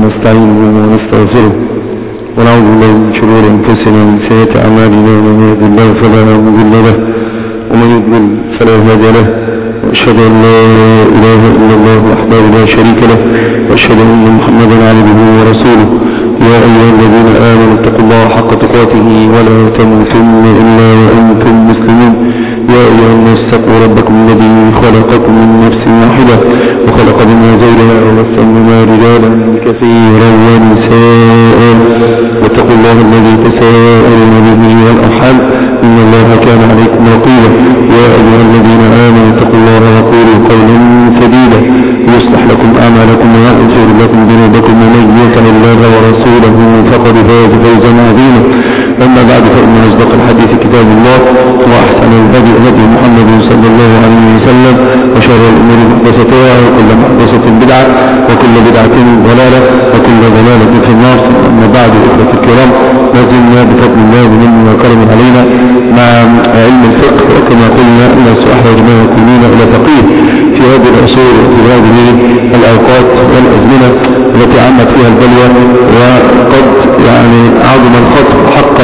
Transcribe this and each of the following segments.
ونستعينه ونستغفره ونعوذ بالله من شرور أنفسنا ومن سيئات أعمالنا، من يهد الله فلا مضل له ومن يضلل فلا هادي له، وأشهد أن لا إله إلا الله وحده لا شريك له، وأشهد أن محمدا عبده ورسوله. يا أيها الذين آمنوا اتقوا الله حق تقاته ولا تموتن إلا وأنتم مسلمون. يا أيها الناس اتقوا ربكم الذي خلقكم من نفس واحدة وخلق منها زوجها وبث منهما رجالا كثيرا ونساء، واتقوا الله الذي تساءلون به والأرحام إن الله كان عليكم رقيبا. يا أيها الذين آمنوا اتقوا الله وقولوا قولا سديدا يصلح لكم أعمالكم ويغفر لكم ذنوبكم، ومن يطع الله ورسوله فقد فاز فوزا عظيما. أما بعد، فإن أصدق الحديث كتاب الله، وأحسن الهدي هدي محمد صلى الله عليه وسلم، وشر الأمور محدثاتها، وكل محدثة بدعة، وكل بدعة ضلالة، وكل ضلالة في النار. أما بعد، إخوة الكرام، ما زلنا بفضل الله ومنه وكرم علينا مع علم الفقه، وكما قلنا أن أحوج ما يكونون إلى فقيه في هذه العصور وفي هذه الأوقات والأزمنة التي عمت فيها البلوى، وقد عظم الخطر حقا،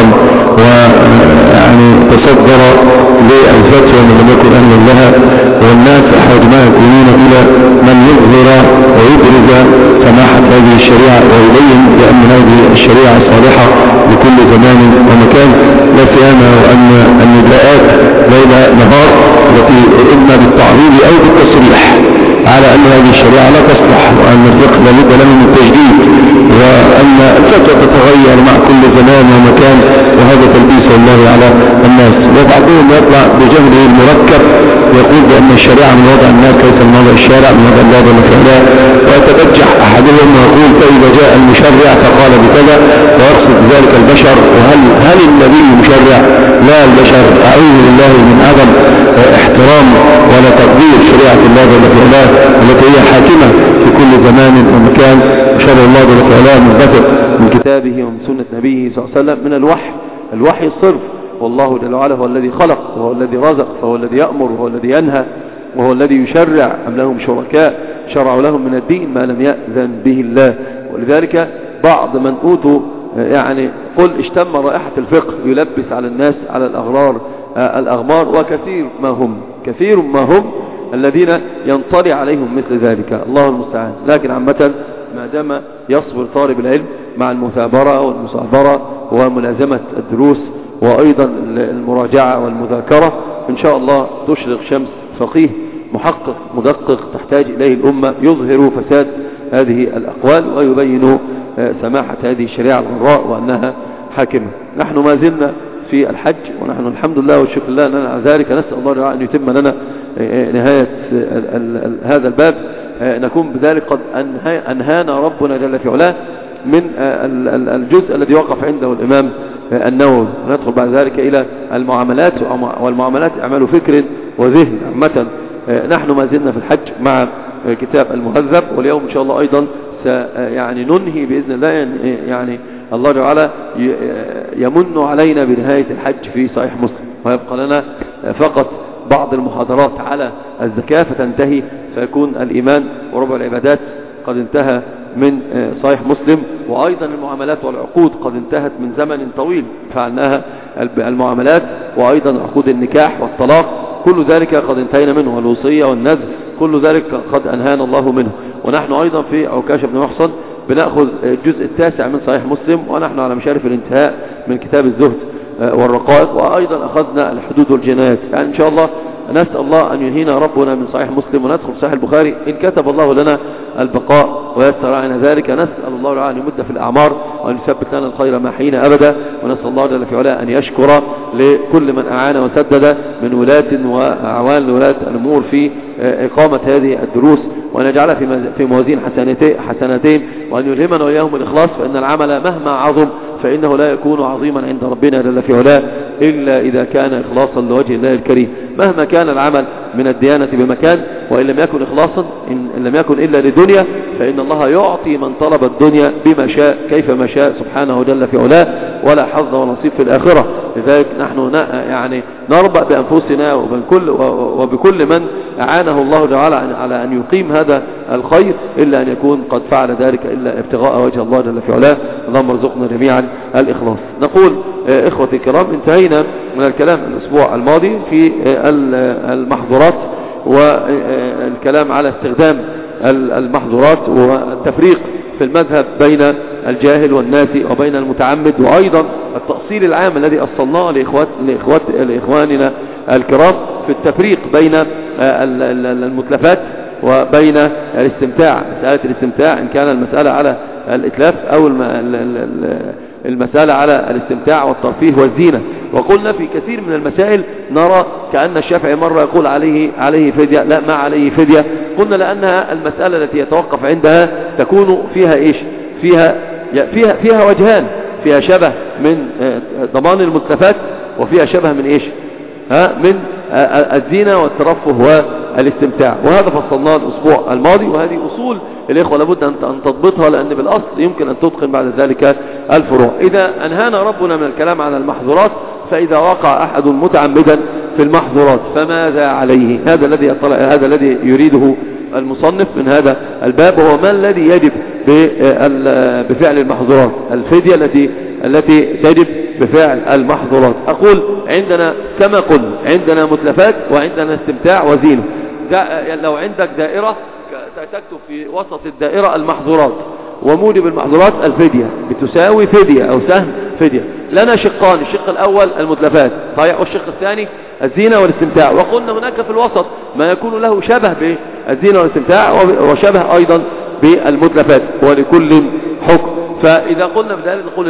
تصدر للفتوى من لم يكن أهلا لها، والناس أحوج ما يكونون إلى من يظهر ويبرز سماحة هذه الشريعة، ويبين بأن هذه الشريعة صالحة لكل زمان ومكان، لا سيما وأن النداءات ليل نهار التي إما بالتعريض أو بالتصريح على أن هذه الشريعة لا تصلح، وأن الفقه لابد له من التجديد، وأن الفتوى تتغير مع كل زمان ومكان، وهذا تلبيس الله على الناس. وبعضهم يطلع بجهله المركب يقول بأن الشريعة من وضع الناس ليس من وضع الشارع، من وضع الله والمفعلات، ويتبجح أحدهم ويقول فإذا جاء المشرع فقال بكذا، ويقصد ذلك البشر. وهل النبي مشرع؟ لا، البشر. أعوذ بالله من عدم احترام ولا تقدير شريعة الله والمفعلات التي هي حاكمة في كل زمان ومكان. وشرع الله والمفعلات منبثق من كتابه ومن سنة نبيه صلى الله عليه وسلم، من الوحي الصرف. والله جل وعلا هو الذي خلق، وهو الذي رزق، فهو الذي يأمر، وهو الذي ينهى، وهو الذي يشرع. أم لهم شركاء شرعوا لهم من الدين ما لم يأذن به الله. ولذلك بعض من أوتوا قل اشتم رائحة الفقه يلبس على الناس على الأغمار، وكثير ما هم الذين ينطلي عليهم مثل ذلك، الله المستعان. لكن عامة ما دام يصبر طالب العلم مع المثابرة والمصابرة وملازمة الدروس، وأيضا المراجعة والمذاكرة، إن شاء الله تشرق شمس فقيه محقق مدقق تحتاج إليه الأمة، يظهر فساد هذه الأقوال ويبين سماحة هذه الشريعة الغراء وأنها حاكمة. نحن ما زلنا في الحج، ونحن الحمد لله والشكر لله لنا على ذلك. نسأل الله أن يتم لنا نهاية هذا الباب، نكون بذلك قد أنهانا ربنا جل في علاه من الجزء الذي وقف عنده الإمام النووي، وندخل بعد ذلك إلى المعاملات، والمعاملات أعمال فكر وذهن. عامة نحن ما زلنا في الحج مع كتاب المهذب، واليوم إن شاء الله أيضا ننهي بإذن الله. الله تعالى يمن علينا بنهاية الحج في صحيح مسلم، ويبقى لنا فقط بعض المحاضرات على الزكاة فتنتهي، فيكون الإيمان وربع العبادات قد انتهى من صحيح مسلم، وأيضا المعاملات والعقود قد انتهت من زمن طويل فعلناها المعاملات، وأيضا عقود النكاح والطلاق، كل ذلك قد انتهينا منه، والوصية والنذر كل ذلك قد أنهانا الله منه. ونحن أيضا في عكاشة بن محصن بنأخذ الجزء التاسع من صحيح مسلم، ونحن على مشارف الانتهاء من كتاب الزهد والرقائق، وأيضا أخذنا الحدود والجنايات. إن شاء الله نسأل الله أن ينهينا ربنا من صحيح مسلم وندخل صحيح البخاري إن كتب الله لنا البقاء ويسر علينا ذلك. نسأل الله أن يمد في الأعمار وأن يثبت لنا الخير ما حين أبدا. ونسأل الله جل في علاه أن يشكر لكل من أعان وسدد من ولاة وأعوان لولاة الأمور في إقامة هذه الدروس، وأن يجعلها في موازين حسنتين، وأن يلهمنا وإياهم الإخلاص، فإن العمل مهما عظم فإنه لا يكون عظيما عند ربنا جل في علاه إلا إذا كان إخلاصا لوجه الله الكريم. مهما كان العمل من الديانة بمكان، وإن لم يكن إخلاصا، إن لم يكن إلا لدنيا، فإن الله يعطي من طلب الدنيا بما شاء كيفما شاء سبحانه جل في علاه، ولا حظ ونصيب في الآخرة. لذلك نحن يعني نربأ بأنفسنا وبكل من أعانه الله تعالى على أن يقيم هذا الخير، إلا أن يكون قد فعل ذلك إلا ابتغاء وجه الله جل في علاه. اللهم ارزقنا جميعا الإخلاص. نقول إخوتي الكرام، انتهينا من الكلام الأسبوع الماضي في المحظورات والكلام على استخدام المحظورات والتفريق في المذهب بين الجاهل والناسي وبين المتعمد، وأيضا التأصيل العام الذي أصلناه لإخواننا الكرام في التفريق بين المتلفات وبين الاستمتاع. مسألة الاستمتاع إن كان المسألة على الإتلاف أو المسألة على الاستمتاع والترفيه والزينة. وقلنا في كثير من المسائل نرى كأن الشافعي مرة يقول عليه فدية، لا ما عليه فدية. قلنا لأنها المسألة التي يتوقف عندها تكون فيها إيش؟ فيها وجهان، فيها شبه من ضمان المتلفات، وفيها شبه من إيش؟ من الزينة والترفه والاستمتاع. وهذا فصلناه الأسبوع الماضي، وهذه أصول الإخوة لابد أن تضبطها، لأن بالأصل يمكن أن تتقن بعد ذلك الفروع. إذا أنهانا ربنا من الكلام عن المحظورات، فإذا وقع أحد متعمدا في المحظورات فماذا عليه؟ هذا الذي يريده المصنف من هذا الباب، هو ما الذي يجب بفعل المحظورات، الفدية التي تجب بفعل المحظورات. أقول عندنا كما قلنا عندنا متلفات وعندنا استمتاع وزينة. لو عندك دائرة تكتب في وسط الدائرة المحظورات، وموجب المحظورات الفدية بتساوي فدية أو سهم فدية. لنا شقان، الشق الأول المتلفات صحيح، والشق الثاني الزينة والاستمتاع. وقلنا هناك في الوسط ما يكون له شبه بالزينة والاستمتاع وشبه أيضا بالمتلفات، ولكل حكم. فإذا قلنا بذلك نقول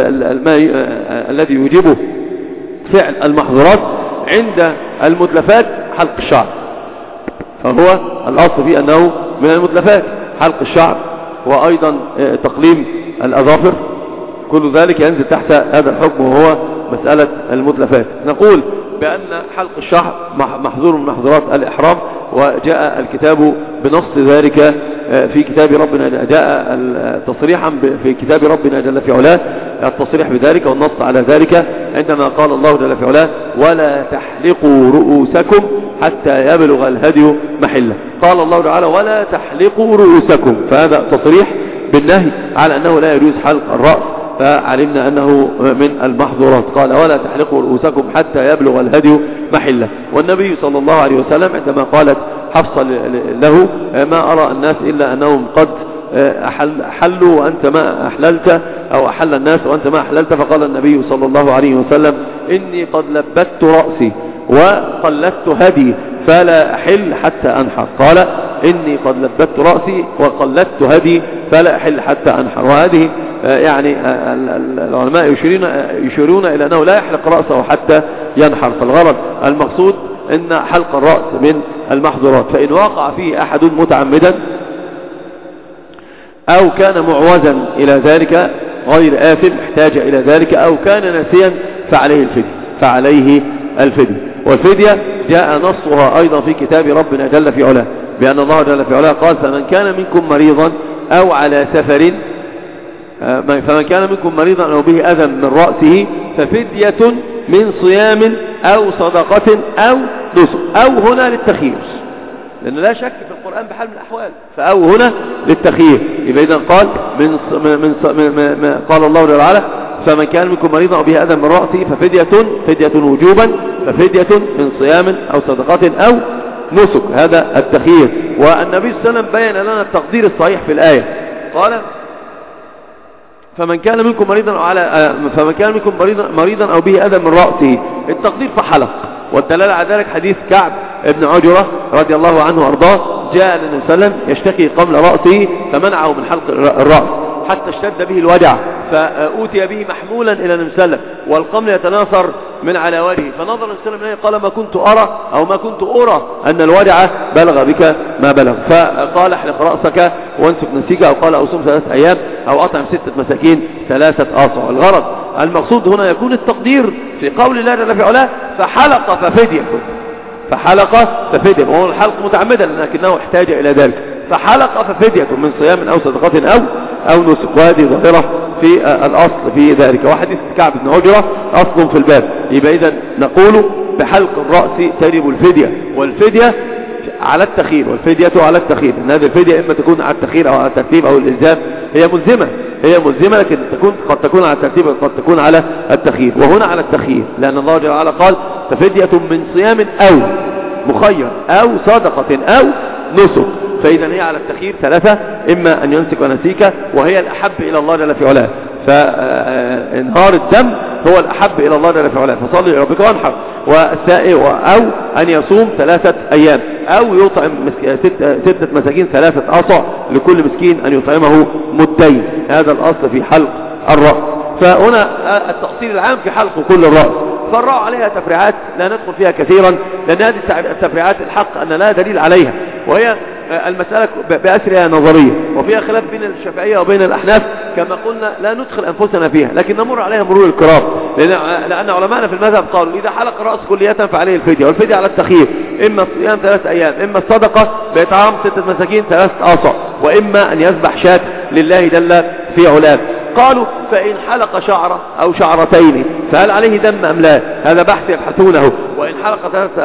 الذي يجبه فعل المحظورات عند المتلفات حلق الشعر، فهو الأصل فيه أنه من المتلفات حلق الشعر، وأيضا تقليم الأظافر، كل ذلك ينزل تحت هذا الحكم وهو مسألة المتلفات. نقول بأن حلق الشعر محظور من محظورات الإحرام، وجاء الكتاب بنص ذلك في كتاب ربنا، جاء تصريحا في كتاب ربنا جل في علاه التصريح بذلك والنص على ذلك، عندما قال الله جل في علاه ولا تحلقوا رؤوسكم حتى يبلغ الهدي محله. قال الله تعالى ولا تحلقوا رؤوسكم، فهذا تصريح بالنهي على أنه لا يجوز حلق الرأس، فعلمنا أنه من المحظورات. قال ولا تحلقوا رؤوسكم حتى يبلغ الهدي محله. والنبي صلى الله عليه وسلم عندما قالت حفصة له ما أرى الناس إلا أنهم قد أحلوا وأنت ما أحللت، أو أحل الناس وأنت ما أحللت، فقال النبي صلى الله عليه وسلم إني قد لبت رأسي وقلدت هدي فلا أحل حتى أنحر. قال إني قد لبت رأسي وقلدت هدي فلا أحل حتى أنحر. وهذه يعني العلماء يشيرون إلى أنه لا يحلق رأسه حتى ينحر، فالغرض المقصود إن حلق الرأس من المحظورات. فإن وقع فيه أحد متعمدا أو كان معوزا إلى ذلك غير آثم احتاج إلى ذلك، أو كان ناسيا فعليه الفدية. والفدية جاء نصها أيضا في كتاب ربنا جل في علاه، بأن الله جل في علاه قال فمن كان منكم مريضا أو على سفر، فمن كان منكم مريضا أو به أذى من رأسه ففدية من صيام أو صدقة أو نسك. أو هنا للتخيير، لأنه لا شك في القرآن بحال من الأحوال، فأو هنا للتخيير. يبقى إذن قال قال الله جل وعلا فمن كان منكم مريضا أو به أذى من رأسه ففدية وجوبا، ففدية من صيام أو صدقة أو نسك، هذا التخيير. والنبي صلى الله عليه وسلم بين لنا التقدير الصحيح في الآية، قال فمن كان منكم مريضا أو به أذى من رأسه، التقدير فحلق. والدلالة على ذلك حديث كعب ابن عجرة رضي الله عنه وارضاه، جاء النبي صلى الله عليه وسلم يشتكي قبل رأسه فمنعه من حلق الرأس حتى اشتد به الوجع، فأوتي به محمولا إلى النبي صلى الله عليه وسلم والقمل يتناثر من على وجهه، فنظر النبي صلى الله عليه وسلم قال ما كنت أرى أو ما كنت أرى أن الوجع بلغ بك ما بلغ. فقال احلق رأسك وانسك نسيك، أو قال أصوم 3 أيام أو أطعم 6 مساكين 3 آصع. الغرض المقصود هنا يكون التقدير في قول الله جل في علاه فحلق ففدية، فحلق ففدية، وهو الحلق متعمدا لكنه احتاج إلى ذلك، فحلق ففدية من صيام أو صدقة أو نسك. وهذه ظاهرة في الأصل في ذلك. وحديث كعب بن عجرة أصل في الباب. يبقى إذن نقول بحلق الرأس تجب الفدية، والفدية على التخير، والفدية على التخير، ان هذه الفدية اما تكون على التخير او على الترتيب او الالزام. هي ملزمة لكن قد تكون على الترتيب وقد تكون على التخير، وهنا على التخير لان الله جل وعلا قال ففدية من صيام او مخير او صدقة او نسك، فاذا هي على التخير ثلاثة، اما ان ينسك ونسيك وهي الاحب الى الله جل في علاه، فانهار الدم هو الأحب إلى الله جل في علاه، فصلي لربك وانحر، أو أن يصوم 3 أيام أو يطعم 6 مساكين 3 أصع لكل مسكين أن يطعمه مدين. هذا الأصل في حلق الرأس. فهنا التفصيل العام في حلق كل الرأس، فالرأس عليها تفريعات لا ندخل فيها كثيرا لأن هذه التفريعات الحق أن لا دليل عليها، وهي المسألة بأسرها نظرية وفيها خلاف بين الشافعية وبين الأحناف كما قلنا، لا ندخل أنفسنا فيها لكن نمر عليها مرور الكرام، لأن علماءنا في المذهب قالوا إذا حلق الرأس كلية فعليه الفدية، والفدية على التخيير، إما الصيام 3 أيام، إما الصدقة بإطعام 6 مساكين 3 أصع، وإما أن يذبح شاة لله جل في علاه. قالوا فإن حلق شعرة أو شعرتين فهل عليه دم أم لا؟ هذا بحث يبحثونه. وإن حلق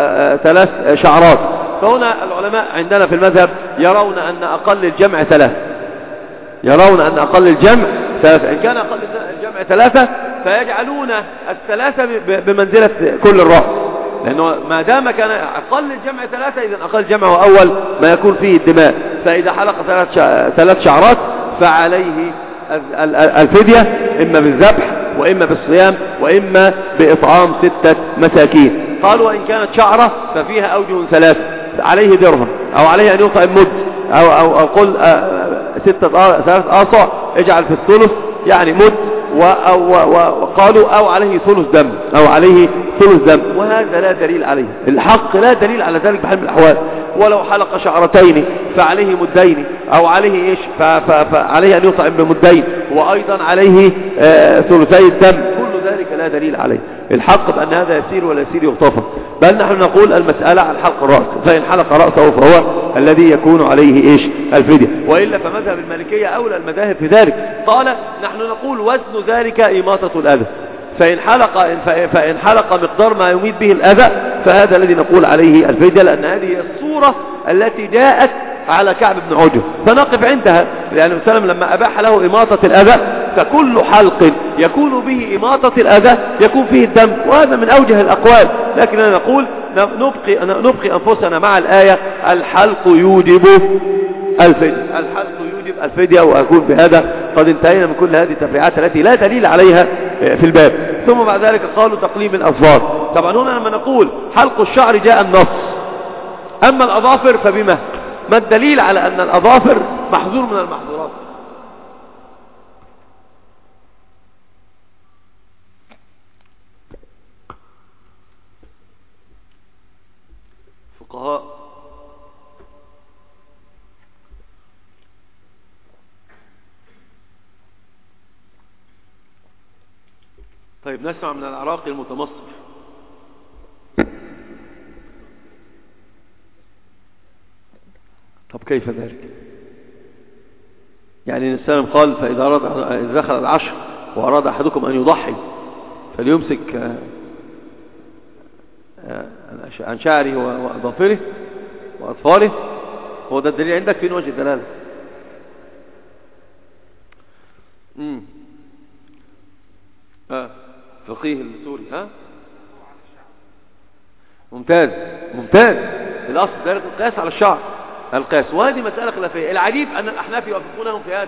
3 شعرات فهنا العلماء عندنا في المذهب يرون أن أقل الجمع 3، يرون أن أقل الجمع 3. إن كان أقل الجمع 3 فيجعلون 3 بمنزلة كل الرأس، لأنه ما دام كان أقل الجمع 3 إذن أقل الجمع هو أول ما يكون فيه الدماء، فإذا حلق 3 شعرات فعليه الفدية إما بالذبح وإما بالصيام وإما بإطعام 6 مساكين. قالوا وإن كانت شعرة ففيها أوجه 3، عليه درهم أو عليه أن يطعم مد أو قل 3 آصع اجعل في الثلث يعني مد، وقالوا أو عليه ثلث دم أو عليه ثلث دم، وهذا لا دليل عليه، الحق لا دليل على ذلك بحال من الأحوال. ولو حلق شعرتين فعليه مدين أو عليه إيش فعليه أن يطعم بمدين، وأيضا عليه ثلثي الدم، كل ذلك لا دليل عليه. الحق بأن هذا يسير ولا يسير يغتفر، بل نحن نقول المسألة عن حلق الرأس، فإن حلق رأسه فهو الذي يكون عليه إيش الفدية، وإلا فمذهب المالكية أولى المذاهب في ذلك. قال نحن نقول وزن ذلك إماطة الأذى، فإن حلق مقدار ما يميت به الأذى فهذا الذي نقول عليه الفدية، لأن هذه الصورة التي جاءت على كعب بن عجرة، فنقف عندها، لأن وسلم لما أباح له إماطة الأذى فكل حلق يكون به إماطة الأذى يكون فيه الدم، وهذا من أوجه الأقوال، لكننا نقول نبقي أنفسنا مع الآية الحلق يوجب الفدية، الحلق يوجب الفدية، وأكون بهذا قد انتهينا من كل هذه التفريعات التي لا دليل عليها في الباب. ثم بعد ذلك قالوا تقليم الأظفار. طبعا هنا لما نقول حلق الشعر جاء النص، أما الأظافر فبما ما الدليل على أن الأظافر محظور من المحظورات؟ فقهاء طيب نسمع من العراقي المتمصر. طب كيف ذلك؟ يعني الإنسان قال فإذا دخل العشر وأراد أحدكم أن يضحي فليمسك عن شعره وأظافره وأطفاله، هو ده الدليل عندك؟ فين وجه الدلالة؟ فقيه السوري ممتاز الأصل ذلك القياس على الشعر، القياس، وهذه مسألة خلافية. العجيب أن الأحناف يوافقونهم في هذا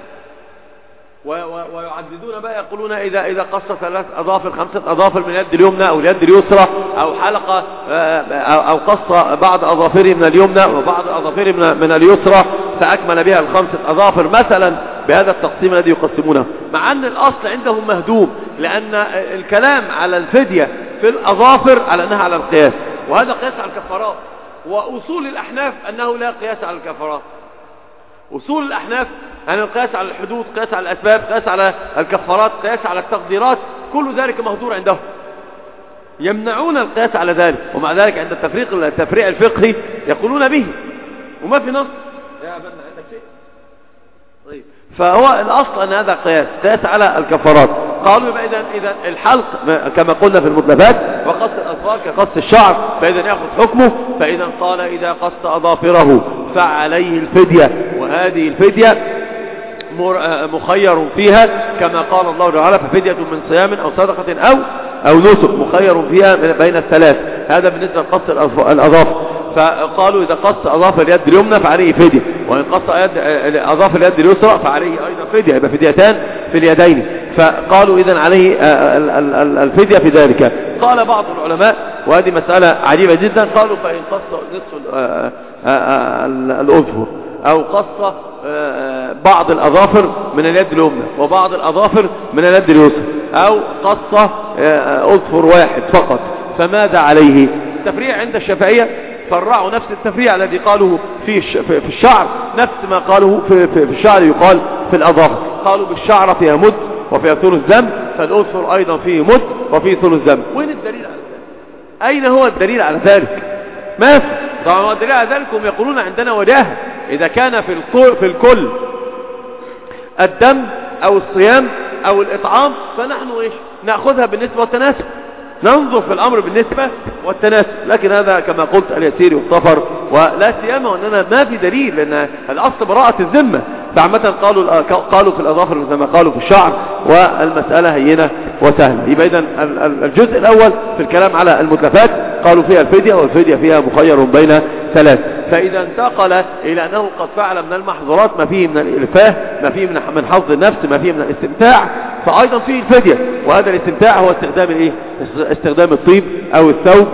ويعددون بقى، يقولون إذا قص 3 أظافر 5 أظافر من اليد اليمنى أو اليد اليسرى، أو حلق أو قص بعض أظافره من اليمنى وبعض أظافره من اليسرى فأكمل بها 5 أظافر مثلا، بهذا التقسيم الذي يقسمونه، مع أن الأصل عندهم مهدوم، لأن الكلام على الفدية في الأظافر على أنها على القياس، وهذا قياس على الكفارات. وأصول الأحناف أنه لا قياس على الكفارات، أصول الأحناف أن القياس على الحدود، قياس على الأسباب، قياس على الكفارات، قياس على التقديرات، كل ذلك مهدور عندهم. يمنعون القياس على ذلك، ومع ذلك عند التفريع الفقهي يقولون به وما في نص. يا بنا عندك شيء؟ طيب، فهو الأصل أن هذا قياس على الكفارات. قالوا يبقى إذا الحلق كما قلنا في المطلبات وقص الأظفار كقص الشعر، فإذا يأخذ حكمه. فإذا قال إذا قص أظافره فعليه الفدية، وهذه الفدية مخير فيها كما قال الله تعالى ففدية من صيام أو صدقة أو نسك، مخير فيها بين الثلاث. هذا بالنسبة لقص الأظافر. فقالوا إذا قص أظافر اليد اليمنى فعليه فدية، وإن قص أظافر اليد اليسرى فعليه أيضا فدية، يبقى فديتان في اليدين. فقالوا إذن عليه الفدية في ذلك. قال بعض العلماء وهذه مسألة عجيبة جدا، قالوا فإن قص نصف الأظفر أو قص بعض الأظافر من اليد اليمنى وبعض الأظافر من اليد اليسرى، أو قص أظفر واحد فقط، فماذا عليه؟ التفريع عند الشافعية فرعوا نفس التفريع الذي قالوا في الشعر، نفس ما قالوا في الشعر يقال في الأظافر. قالوا بالشعر فيها مد وفيها ثلث ذنب، فالأظفر أيضا فيه مد وفيه ثلث ذنب. وين الدليل على ذلك؟ أين هو الدليل على ذلك؟ ما في. طبعا الدليل على ذلك هم يقولون عندنا وجاهة، إذا كان في الكل الدم أو الصيام أو الإطعام فنحن إيش نأخذها بالنسبة والتناسب، ننظر في الأمر بالنسبة والتناسب. لكن هذا كما قلت اليسير والصفر، ولا سيما وأننا ما في دليل، لأن الأصل براءة الذمة. فعامة قالوا في الأظافر مثل ما قالوا في الشعر، والمسألة هينة وسهلة. يبقى إذن الجزء الأول في الكلام على المتلفات قالوا فيها الفدية، والفدية فيها مخير بين ثلاث. فإذا انتقل إلى أنه قد فعل من المحظورات ما فيه من الإلفاه، ما فيه من حظ النفس، ما فيه من الاستمتاع، فأيضا فيه الفدية. وهذا الاستمتاع هو استخدام الطيب أو الثوب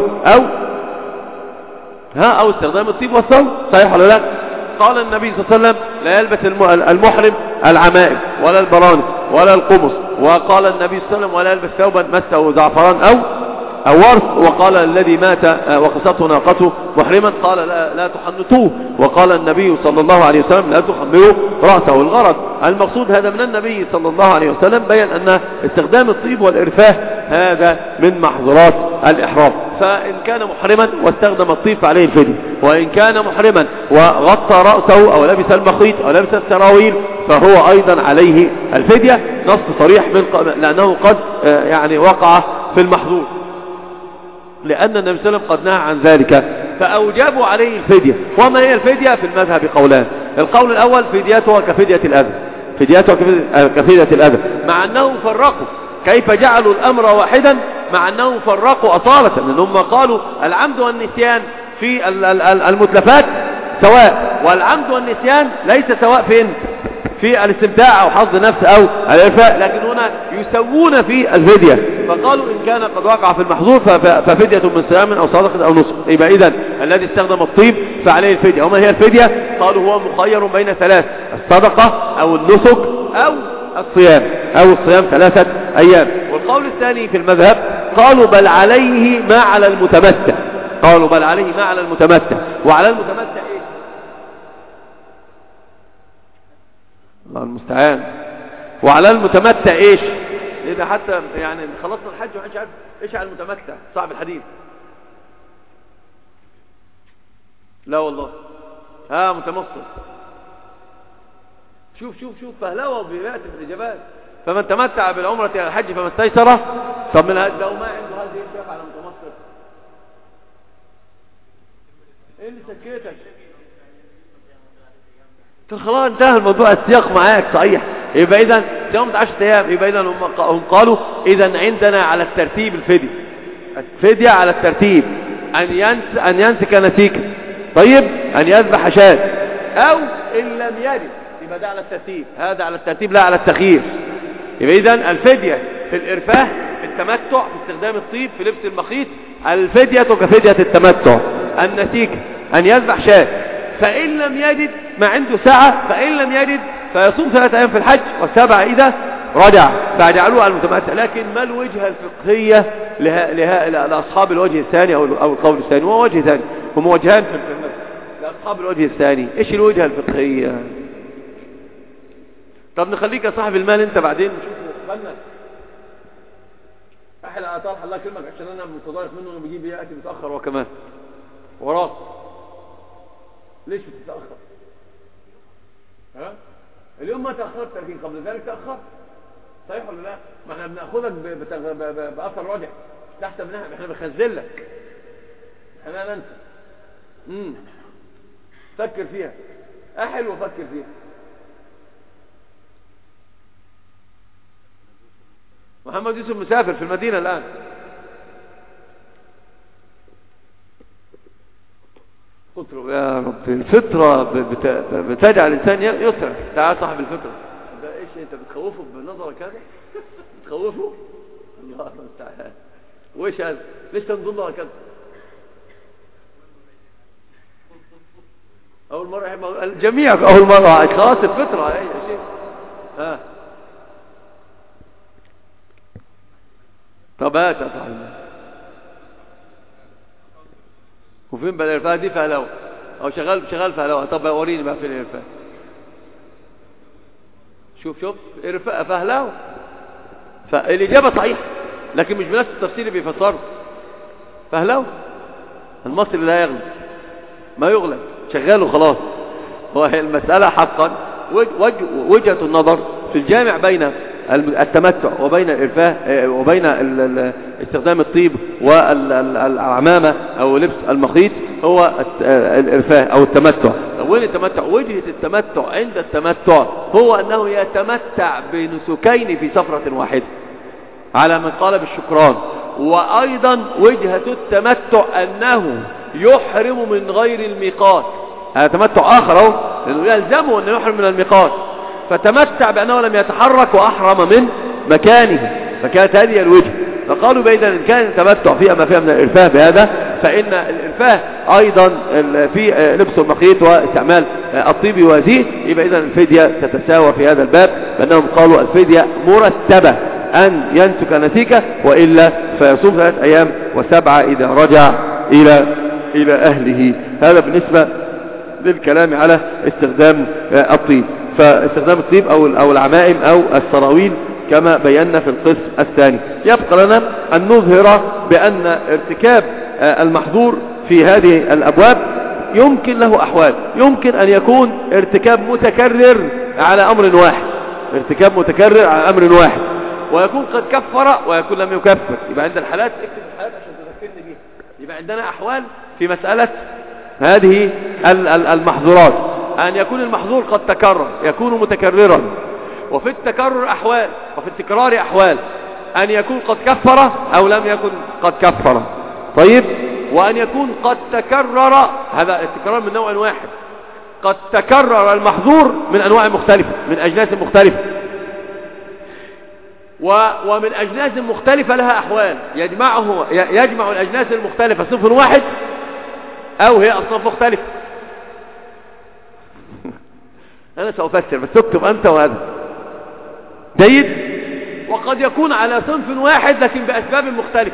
أو استخدام الطيب والثوب، صحيح ولا لا؟ قال النبي صلى الله عليه وسلم لا يلبس المحرم العمائم ولا البرانس ولا القمص، وقال النبي صلى الله عليه وسلم ولا يلبس ثوبا مسه زعفران أو ورث، وقال الذي مات وقصته ناقته محرما قال لا تحنطوه، وقال النبي صلى الله عليه وسلم لا تخمروا رأسه. الغرض المقصود هذا من النبي صلى الله عليه وسلم بيّن أن استخدام الطيب والإرفاه هذا من محظورات الإحرام. فإن كان محرما واستخدم الطيب فعليه الفدية، وإن كان محرما وغطى رأسه أو لبس المخيط أو لبس السراويل فهو أيضا عليه الفدية. نص صريح لأنه قد يعني وقع في المحظور، لأن النبي صلى الله عليه وسلم قد نهى عن ذلك، فأوجبوا عليه الفدية. وما هي الفدية؟ في المذهب قولان. القول الأول فديتها كفدية الأذى، فديتها كفدية الأذى، مع أنهم فرقوا. كيف جعلوا الأمر واحدا مع أنهم فرقوا أصالة؟ لأنهم قالوا العمد والنسيان في المتلفات سواء، والعمد والنسيان ليس سواء في الاستمتاع أو حظ نفس أو الإرفاء، لكن هنا يسوون في الفدية. فقالوا إن كان قد وقع في المحظور ففدية من صيام أو صدقة أو نسك. يبقى إذن الذي استخدم الطيب فعليه الفدية. وما هي الفدية؟ قالوا هو مخير بين ثلاث: الصدقة أو النسك أو الصيام 3 أيام. والقول الثاني في المذهب قالوا بل عليه ما على المتمتع، قالوا بل عليه ما على المتمتع. وعلى المتمتع إيه؟ الله المستعان. وعلى المتمتع إيش؟ إذا حتى يعني خلصنا الحج وحنش عارف إيش على المتمتع، صعب الحديث. لا والله متمصر. شوف فهلوه بيأتي في الإجابات. فمن تمتع بالعمرة على الحج فما استيسر. طب من هذا لو ما عنده هذه الشيء على متمصر، ايه اللي سكتك؟ خلاص انتهى الموضوع، السياق معاك صحيح. يبقى اذا يوم 10 ايام. يبقى اذا هم قالوا اذا عندنا على الترتيب الفدية على الترتيب ان ينسك نسيكا، طيب ان يذبح شاة، او ان لم يجد، يبقى ده على الترتيب، هذا على الترتيب لا على التخيير. يبقى اذا الفدية في الإرفاه، في التمتع، في استخدام الطيب، في لبس المخيط، الفدية كفدية التمتع. النسيك أن يذبح شاة، فإن لم يجد ما عنده ساعة، فإن لم يجد فيصوم 3 أيام في الحج و7 إذا رجع، فجعلوها المتمتع. لكن ما الوجهة الفقهية لأصحاب الوجه الثاني أو القول الثاني؟ هو وجه ثاني، هم وجهان في المذهب لأصحاب الوجه الثاني. إيش الوجهة الفقهية؟ طب نخليك يا صاحب المال انت بعدين نشوف. الراحل على طلحه الله يكرمك عشان انا متضايق منه انه بيجيب ياتي متاخر هو كمان وراك. ليش بتتاخر؟ ها؟ اليوم ما تاخرت لكن قبل ذلك تاخرت. صحيح ولا لا؟ ما احنا بناخذك باثر رجع تحت منها، احنا بنخزن لك، احنا لا ننسى. فكر فيها، احل وفكر فيها. محمد يوسف مسافر في المدينة الآن. قلت له يا رب الفطرة بتجعل الإنسان يسرع. تعال صاحب الفطرة ده إيش أنت بتخوفه بنظرك هذا؟ بتخوفه؟ الله المستعان. وإيش هذا؟ ليش تنظر كذا؟ أول مرة الجميع أول مرة خلاص الفطرة أي شيء. ها طب هات يا صاحبي. وفين بقى الإرفاع دي؟ فهلوة أو شغال فهلوة. طب وريني بقى فين الإرفاع. شوف إرفاع فهلوة. فالإجابة صحيحة لكن مش بنفس التفسير اللي بيفسره. فهلوة المصري لا يغلب ما يغلب، شغاله خلاص. هو المسألة حقا وجهة النظر في الجامع بين التمتع وبين الإرفاه وبين استخدام الطيب والعمامة أو لبس المخيط هو الإرفاه أو التمتع. وين التمتع؟ وجهة التمتع عند التمتع هو أنه يتمتع بنسكين في سفرة واحدة على من قال بالشكران. وأيضا وجهة التمتع أنه يحرم من غير الميقات. هذا تمتع آخر أهو، لأنه يلزمه أنه يحرم من الميقات، فتمتع بأنه لم يتحرك وأحرم من مكانه. فكانت هذه الوجه. فقالوا بإذن إن كان التمتع فيها ما فيها من الإرفاه بهذا، فإن الإرفاه أيضا في لبس المخيط واستعمال الطيب وهذه، يبقى إذن الفدية تتساوى في هذا الباب، بأنهم قالوا الفدية مرتبة أن ينسك نسيكه وإلا فيصوم 3 أيام و7 إذا رجع إلى أهله. هذا بالنسبة للكلام على استخدام الطيب. فاستخدام الطيب أو العمائم أو السراويل كما بينا في القسم الثاني. يبقى لنا أن نظهر بأن ارتكاب المحظور في هذه الأبواب يمكن له أحوال. يمكن أن يكون ارتكاب متكرر على أمر واحد، ارتكاب متكرر على أمر واحد، ويكون قد كفر ويكون لم يكفر. يبقى عند الحالات اكتب الحالات عشان تذكرني بيها. يبقى عندنا أحوال في مسألة هذه المحظورات، أن يكون المحظور قد تكرر يكون متكررا، وفي التكرر أحوال وفي التكرار أحوال، أن يكون قد كفر أو لم يكن قد كفر. طيب، وأن يكون قد تكرر، هذا التكرار من نوع واحد، قد تكرر المحظور من أنواع مختلفة من أجناس مختلفة، ومن أجناس مختلفة لها أحوال يجمع الأجناس المختلفة صنف واحد أو هي أصناف مختلفة. أنا سأفسر بس اكتب أنت وهذا جيد. وقد يكون على صنف واحد لكن بأسباب مختلفة.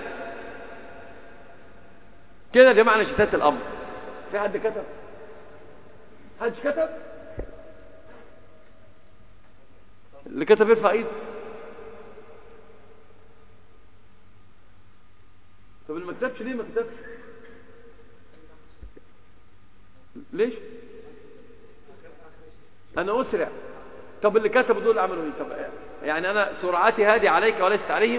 كده يا جماعة شتات الأمر. في حد كتب؟ حد كتب؟ اللي كتب يرفع ايده. طب اللي ما كتبش ليه ما كتبش؟ ليش؟ انا اسرع. طب اللي كتبوا دول عملوا ايه؟ طب يعني انا سرعتي هذه عليك وليست عليهم.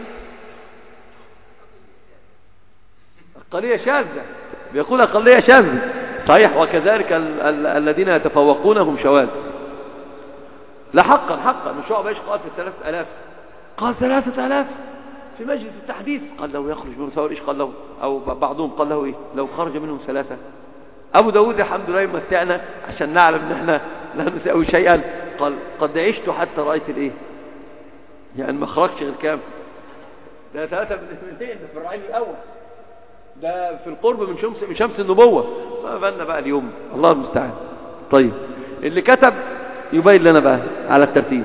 أقلية شاذة، بيقول أقلية شاذة صحيح. وكذلك الذين يتفوقون هم شواذ. لا حقا مش شعب ايش قال في 3000 قال 3000 في مجلس التحديث. قال لو يخرج منهم سواء ايش قال له، او بعضهم قال له ايه لو خرج منهم 3. ابو داود الحمد لله يمتعنا عشان نعلم ان احنا لا نسوي شيئا. قال قد عشت حتى رأيت الايه، يعني ما خرجش غير كام؟ ده 3 من 2، ده في الرعيل الاول، ده في القرب من شمس النبوة. ما بالنا بقى اليوم، الله المستعان. طيب اللي كتب يبين لنا بقى على الترتيب،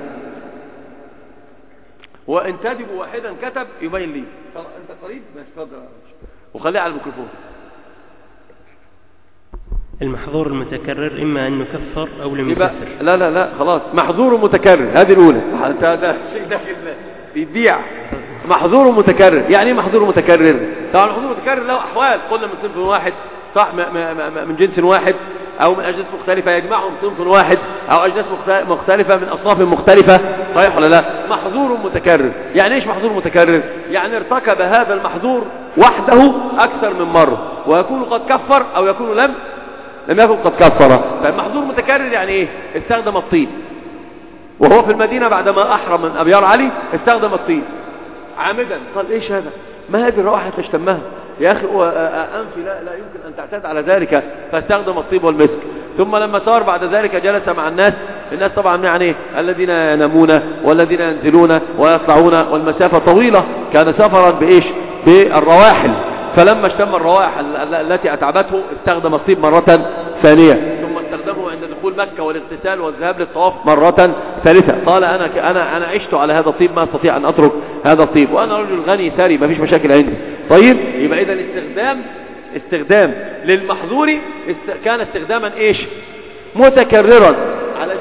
وان تجب واحدا كتب يبين لي. انت قريب ماشي اتفضل وخليه على الميكروفون. المحظور المتكرر اما ان نكفر او لم يكفر. لا خلاص محظور متكرر هذه الاولى. هذا شيء داخل بيبيع محظور متكرر. يعني ايه محظور متكرر؟ طبعا المحظور المتكرر له احوال، قلنا من صنف واحد صح، من جنس واحد او من اجناس مختلفة يجمعهم صنف واحد، او اجناس مختلفة من اصناف مختلفة، صحيح ولا لا؟ محظور متكرر. يعني ايش محظور متكرر؟ يعني ارتكب هذا المحظور وحده اكثر من مرة، ويكون قد كفر او يكون لم يكن قد كفر. فالمحظور متكرر يعني ايه؟ استخدم الطيب وهو في المدينة بعدما احرم من ابيار علي، استخدم الطيب عامدا. قال ايش هذا؟ ما هذه الروائح تشتمها يا اخي؟ انفي لا يمكن ان تعتاد على ذلك، فاستخدم الطيب والمسك. ثم لما صار بعد ذلك جلس مع الناس طبعا يعني الذين ينامون والذين ينزلون ويطلعون، والمسافة طويلة، كان سفرا بايش؟ بالرواحل. فلما اشتم الروائح التي اتعبته استخدم الطيب مرة ثانية، ثم استخدمه عند دخول مكة والاغتسال والذهاب للطواف مرة ثالثة. قال انا عشت على هذا الطيب، ما استطيع ان اترك هذا الطيب، وانا رجل غني ثري ما فيش مشاكل عندي. طيب يبقى اذا استخدام للمحظور كان استخداما ايش؟ متكررا على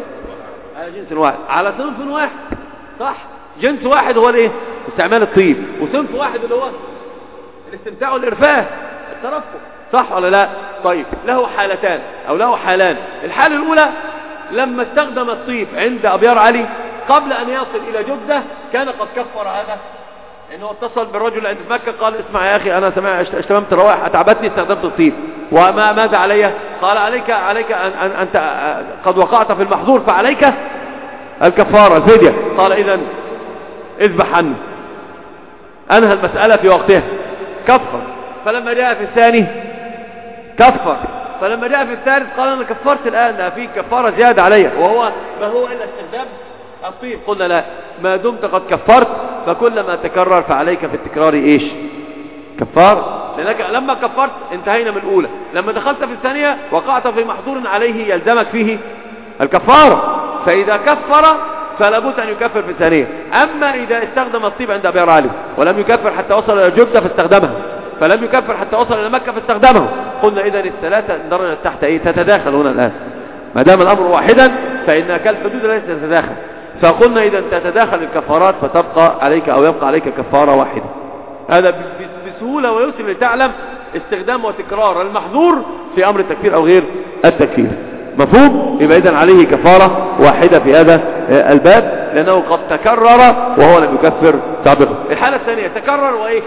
جنس واحد، على صنف واحد، صح؟ جنس واحد هو الايه؟ استعمال الطيب، وصنف واحد اللي هو الاستمتاع والإرفاه، الترفه، صح ولا لا؟ طيب له حالتان او له حالان. الحالة الاولى لما استخدم الطيب عند ابيار علي قبل ان يصل الى جدة كان قد كفر هذا، انه اتصل بالرجل عند مكة قال اسمع يا اخي انا اشتممت روائح اتعبتني استخدمت الطيب، ماذا علي؟ قال عليك ان انت قد وقعت في المحظور فعليك الكفارة الفدية. قال اذا اذبح عني، انهى المسألة في وقتها، كفر. فلما جاء في الثاني كفر، فلما جاء في الثالث قال انا كفرت الان، لا في كفارة زيادة علي، وهو ما هو الا استخدام الطيب. قلنا لا، ما دمت قد كفرت فكلما تكرر فعليك في التكرار ايش؟ كفار. لانك لما كفرت انتهينا من الاولى، لما دخلت في الثانية وقعت في محظور عليه يلزمك فيه الكفارة، فاذا كفر فلا بد ان يكفر في الثانية. اما اذا استخدم الطيب عند ابي علي ولم يكفر حتى وصل الى جدة فاستخدمها، فلم يكفر حتى وصل الى مكة فاستخدمه، قلنا اذا الثلاثة درجة تحت ايه؟ تتداخل هنا الان، ما دام الامر واحدا فان كالحدود التي تتداخل، فقلنا اذا تتداخل الكفارات فتبقى عليك او يبقى عليك كفارة واحدة. هذا بسهولة ويسر لتعلم استخدام وتكرار المحظور في امر التكفير او غير التكفير. مفهوم؟ يبقى اذا عليه كفارة واحدة في هذا الباب، لانه قد تكرر وهو لم يكفر سابقا. الحالة الثانية تكرر وايه؟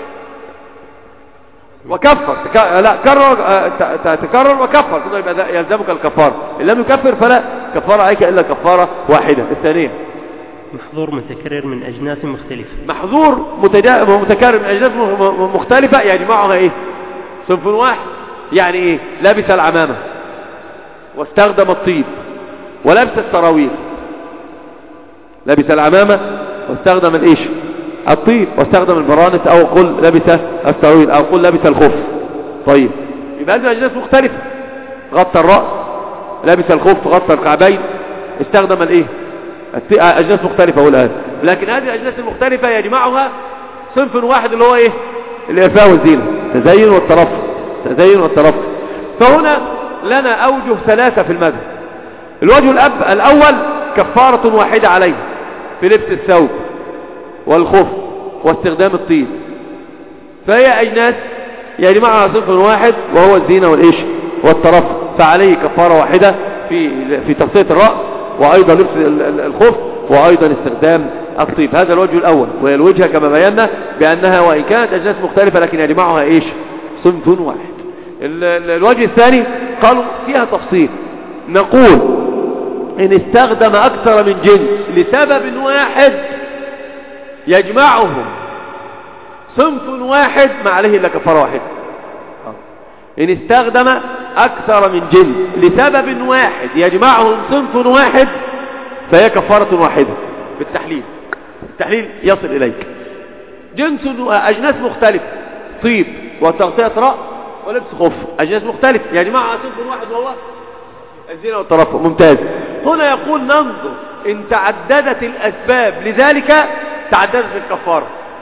وكفر. لا تكرر وكفر، يبقى يلزمك الكفارة. ان لم يكفر فلا كفارة عليك الا كفارة واحدة. الثانية محظور متكرر من اجناس مختلفة. محظور متكرر من اجناس مختلفة يجمعها ايه؟ صنف واحد. يعني ايه؟ لبس العمامة واستخدم الطيب ولبس السراويل. لبس العمامة واستخدم الايش؟ الطيب، واستخدم البرانس، او قل لبس السراويل، او قل لبس الخف. طيب يبقى هذه اجناس مختلفة. غطى الرأس، لبس الخف، غطى الكعبين، استخدم الايه؟ اجناس مختلفة هو الان. لكن هذه الاجناس المختلفة يجمعها صنف واحد اللي هو ايه؟ الإرفاء والزينة، تزين والترفه. فهنا لنا اوجه ثلاثة في المذهب. الوجه الاول كفارة واحدة عليه في لبس الثوب والخف واستخدام الطيب، فهي اجناس يجمعها صنف واحد وهو الزينة والايش؟ والترفه، فعليه كفارة واحدة في تغطية الرأس، وايضا لبس الخف، وايضا استخدام الطيب. هذا الوجه الاول، وهي الوجهة كما بينا بانها وان كانت اجناس مختلفة لكن يجمعها ايش؟ صنف واحد. الوجه الثاني قالوا فيها تفصيل، نقول ان استخدم اكثر من جنس لسبب واحد يجمعهم صنف واحد ما عليه الا كفارة واحدة. ان استخدم اكثر من جنس لسبب واحد يجمعهم صنف واحد فهي كفارة واحدة. بالتحليل يصل اليك جنس اجناس مختلفة، طيب وتغطية رأس ولبس خف، اجناس مختلفة يجمعها صنف واحد وهو الزينة والترفه. ممتاز. هنا يقول ننظر ان تعددت الاسباب لذلك تعددت الكفارة،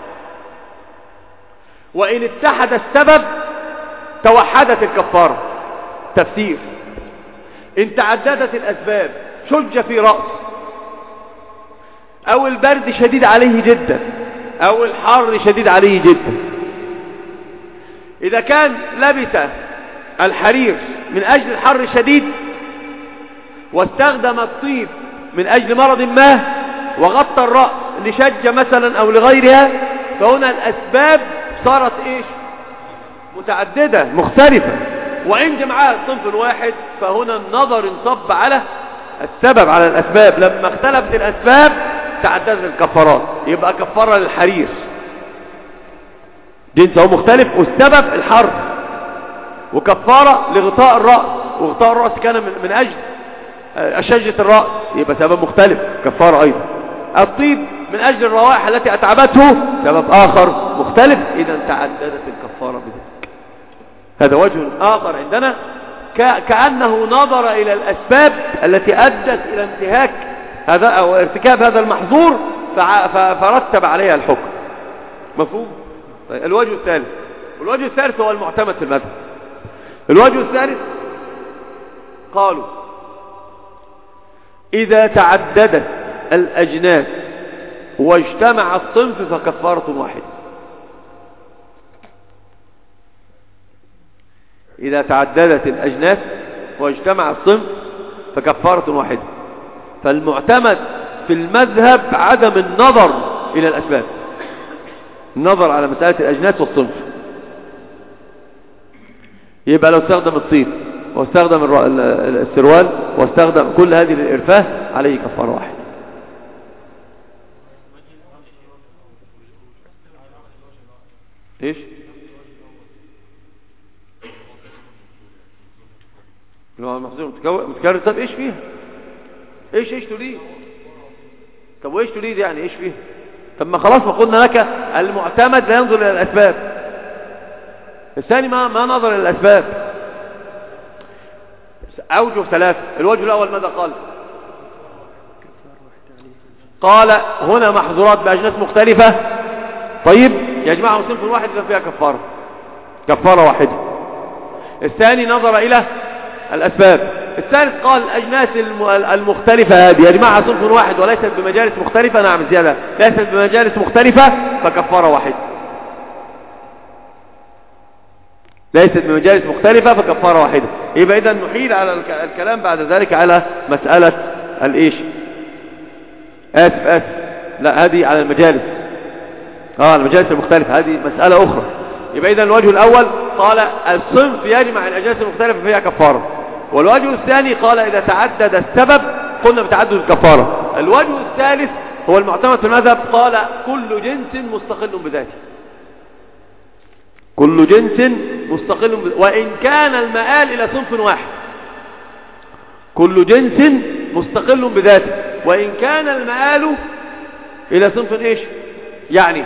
وان اتحد السبب توحدت الكفارة. تفسير: ان تعددت الاسباب، شج في رأس، او البرد شديد عليه جدا، أو الحر شديد عليه جدا. إذا كان لبس الحرير من أجل الحر الشديد واستخدم الطيب من أجل مرض ما وغطى الرأس لشجة مثلا أو لغيرها، فهنا الأسباب صارت إيش؟ متعددة مختلفة. وإن جمعها الصنف الواحد فهنا النظر انصب على السبب على الأسباب. لما اختلفت الأسباب تعددت الكفارات. يبقى كفارة للحرير جنسه مختلف والسبب الحر، وكفارة لغطاء الرأس وغطاء الرأس كان من أجل أشجة الرأس يبقى سبب مختلف كفارة أيضا. الطيب من أجل الروائح التي أتعبته سبب آخر مختلف، إذا تعددت الكفارة بذلك. هذا وجه آخر عندنا، كأنه نظر إلى الأسباب التي أدت إلى انتهاك هذا أو ارتكاب هذا المحظور فرتب عليها الحكم. مفهوم؟ طيب الوجه الثالث، والوجه الثالث هو المعتمد في المذهب. الوجه الثالث قالوا إذا تعددت الأجناس واجتمع الصنف فكفارة واحدة. إذا تعددت الأجناس واجتمع الصنف فكفارة واحدة. فالمعتمد في المذهب عدم النظر إلى الأسباب، النظر على مسألة الأجناس والصنف. يبقى لو استخدم الطيب واستخدم السروال واستخدم كل هذه للإرفاه عليه كفارة واحدة. ايش لو المحظور متكرر؟ طب ايش فيها؟ ايش تريد؟ طب وايش تريد يعني ايش فيها؟ طب ما خلاص ما قلنا لك المعتمد لا ينظر الى الاسباب. الثاني ما نظر الى الاسباب. اوجه ثلاثة. الوجه الاول ماذا قال؟ قال هنا محظورات باجناس مختلفة، طيب يجمعهم صنف واحد فيها كفارة واحدة. الثاني نظر إلى الأسباب. الثالث قال الأجناس المختلفة هذه يجمعها صنف واحد وليست بمجالس مختلفة. نعم زيادة، ليست بمجالس مختلفة فكفارة واحدة. ليست بمجالس مختلفة فكفارة واحدة. يبقى إذا نحيل على الكلام بعد ذلك على مسألة الإيش؟ آسف لا، هذه على المجالس. المجالس المختلفة هذه مسألة أخرى. يبقى إذن الوجه الأول قال الصنف يجمع الأجناس المختلفة فيها كفارة. والوجه الثاني قال إذا تعدد السبب قلنا بتعدد الكفارة. الوجه الثالث هو المعتمد في المذهب، قال كل جنس مستقل بذاته. كل جنس مستقل بذاته وإن كان المآل إلى صنف واحد. كل جنس مستقل بذاته وإن كان المآل إلى صنف إيش؟ يعني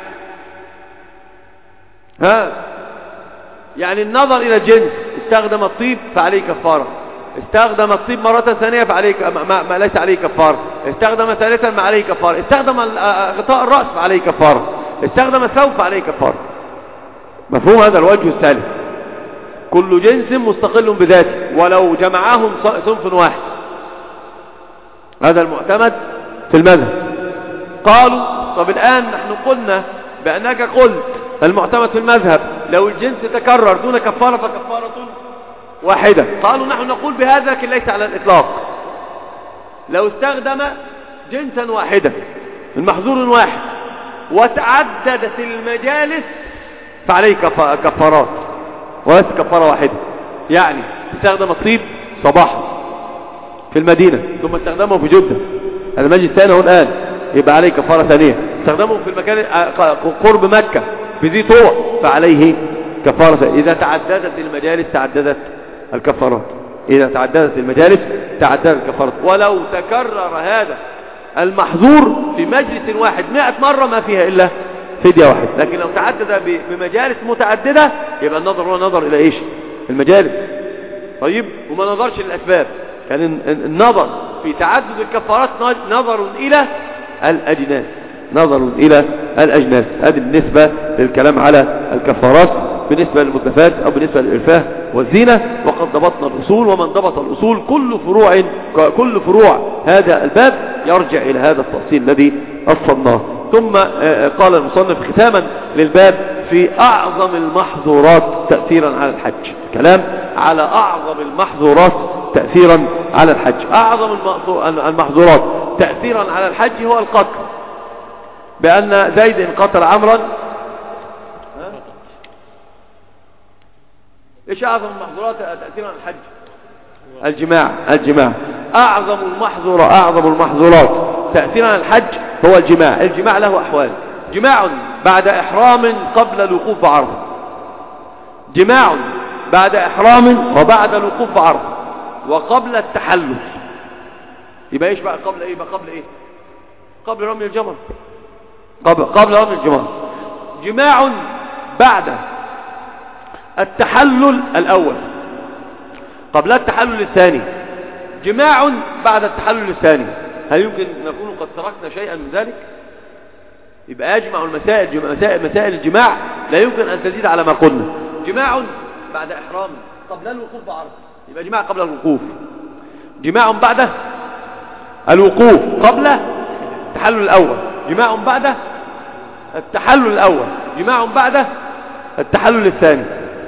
يعني النظر إلى الجنس، استخدم الطيب فعليه كفارة، استخدم الطيب مرة ثانية فعليه ما ليس عليه كفارة، استخدم ثالثا ما عليه كفارة، استخدم غطاء الرأس فعليه كفارة، استخدم الثوب فعليه كفارة. مفهوم هذا الوجه الثالث؟ كل جنس مستقل بذاته ولو جمعهم صنف واحد. هذا المعتمد في المذهب. قالوا طب الآن نحن قلنا بأنك قلت المعتمد في المذهب لو الجنس تكرر دون كفارة فكفارة واحدة. قالوا نحن نقول بهذا لكن ليس على الإطلاق. لو استخدم جنسا واحدا من محظور واحد وتعددت المجالس فعليه كفارات وليس كفارة واحدة. يعني استخدم الطيب صباحا في المدينة ثم استخدمه في جدة، هذا مجلس ثاني هو الآن، يبقى عليه كفارة ثانية. استخدمه في المكان قرب مكة في ذي طوع فعليه كفارة ثانية. إذا تعددت المجالس تعددت الكفارات. إذا تعددت المجالس تعددت الكفارات. ولو تكرر هذا المحظور في مجلس واحد 100 مرة ما فيها إلا فدية واحد. لكن لو تعدد بمجالس متعددة يبقى النظر هو نظر إلى إيش؟ المجالس. طيب وما نظرش للأسباب. كان النظر في تعدد الكفارات نظر إلى الأجناس، نظر إلى الأجناس. هذه بالنسبة للكلام على الكفارات بالنسبة للمتلفات أو بالنسبة للإرفاه والزينة. وقد ضبطنا الأصول، ومن ضبط الأصول كل فروع هذا الباب يرجع إلى هذا التفصيل الذي أصلناه. ثم قال المصنف ختاما للباب في أعظم المحظورات تأثيرا على الحج، كلام على أعظم المحظورات تأثيرا على الحج. أعظم المحظورات تأثيرا على الحج هو القتل، بأن زيد قتل عمرا. إيش أعظم المحظورات تأثيرا على الحج؟ الجماع. أعظم المحظورات تأثيرا على الحج هو الجماع. الجماع له أحوال: جماع بعد إحرام قبل الوقوف بعرفة، جماع بعد إحرام وبعد الوقوف بعرفة، وقبل التحلل. يبقى إيش بقى قبل إيه؟ يبقى قبل إيه؟ قبل رمي الجمر، قبل رمي الجمر. جماع بعد التحلل الأول قبل التحلل الثاني، جماع بعد التحلل الثاني. هل يمكن نكون قد تركنا شيئا من ذلك؟ يبقى يجمع مسائل الجماع لا يمكن أن تزيد على ما قلنا. جماع بعد إحرام قبل الوقوف بعرفة، يبقى جماع قبل الوقوف. جماع بعد الوقوف قبل التحلل الأول، جماع بعد التحلل الأول، جماع بعد التحلل الثاني.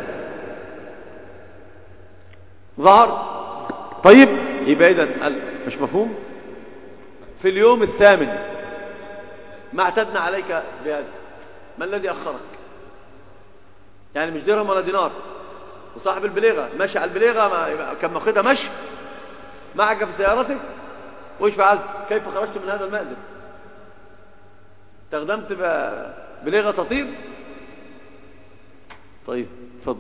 ظهر؟ طيب، يبقى إذن مش مفهوم. في اليوم الثامن ما اعتدنا عليك بهذا، ما الذي أخرك؟ يعني مش درهم ولا دينار، وصاحب البليغة مشى على البليغة كان ماخدها مشي معك في سيارتك، وإيش فعلت؟ كيف خرجت من هذا المأزق؟ استخدمت بليغة تطير؟ طيب اتفضل.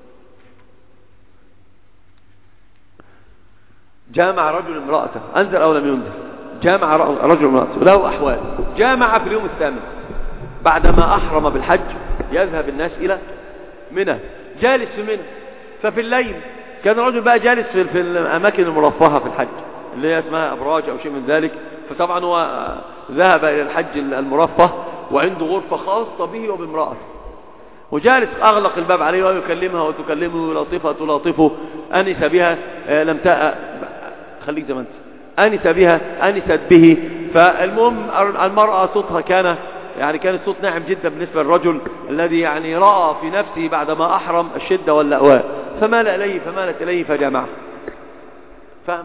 جامع رجل امرأته، أنزل أو لم ينزل؟ جامع رجل امرأته، له أحوال. جامع في اليوم الثامن بعدما أحرم بالحج، يذهب الناس إلى منى، جالس في منى. ففي الليل كان الرجل بقى جالس في الأماكن المرفهة في الحج اللي هي اسمها أبراج أو شيء من ذلك. فطبعا هو ذهب إلى الحج المرفه وعنده غرفة خاصة به وبامرأته، وجالس أغلق الباب عليه ويكلمها وتكلمه، يلاطفها تلاطفه، أنس بها لم خليك زي ما انت، أنس بها أنست به. فالمهم المرأة صوتها كان صوت ناعم جدا بالنسبة للرجل الذي يعني رأى في نفسه بعدما أحرم الشدة واللأواء، فمالت إليه فجمعه. فهم؟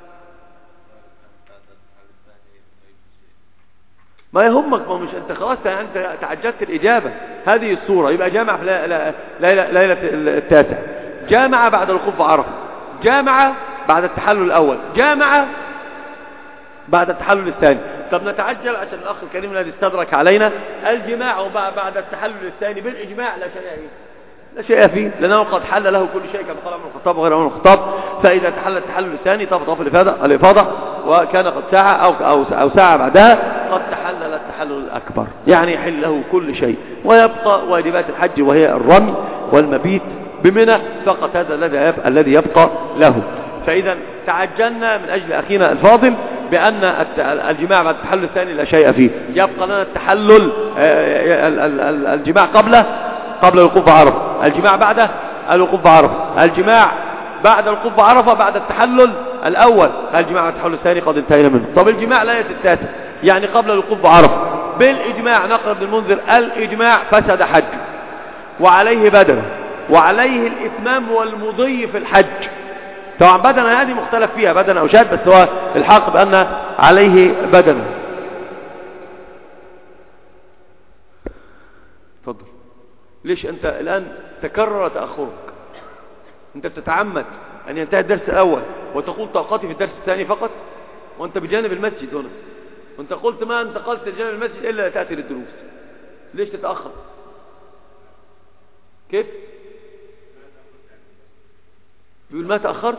ما يهمك، ما مش انت خلاص، انت تعجلت الإجابة. هذه الصورة. يبقى جامع في ليلة التاسع، جامع بعد الوقوف بعرفة، جامع بعد التحلل الأول، جامع بعد التحلل الثاني. طب نتعجل عشان الأخ الكريم الذي استدرك علينا. الجماع بعد التحلل الثاني بالإجماع لا شيء فيه، لأنه قد حل له كل شيء كما قال عمر الخطاب وغير عمر الخطاب. فإذا تحل التحلل الثاني طاف الإفاضة وكان قد ساعة أو ساعة بعدها قد تحلل التحلل الأكبر، يعني يحل له كل شيء، ويبقى واجبات الحج وهي الرمي والمبيت بمنى فقط، هذا الذي يبقى له. فإذا تعجلنا من أجل أخينا الفاضل بأن الجماع بعد التحلل الثاني لا شيء فيه، يبقى لنا التحلل الجماع قبل الوقوف بعرفة، الجماع بعد الوقوف بعرفة، الجماع بعد الوقوف بعرفة بعد التحلل الأول، الجماع بعد التحلل الثاني قد انتهينا منه. طب الجماع ليلة التاسع يعني قبل الوقوف بعرفة بالإجماع، نقل بن المنذر الإجماع فسد حج وعليه بدنه وعليه الإتمام والمضي في الحج. طبعا بدنه هذه مختلف فيها، بدنه أو شاد، بس هو الحق بأن عليه بدنه. تفضل. ليش أنت الآن تكرر تأخرك؟ أنت بتتعمد أن ينتهي الدرس الأول وتقول طاقتي في الدرس الثاني فقط، وأنت بجانب المسجد هنا، وأنت قلت ما انتقلت لجانب المسجد إلا تأتي للدروس. ليش تتأخر؟ كيف؟ بيقول ما تأخرت،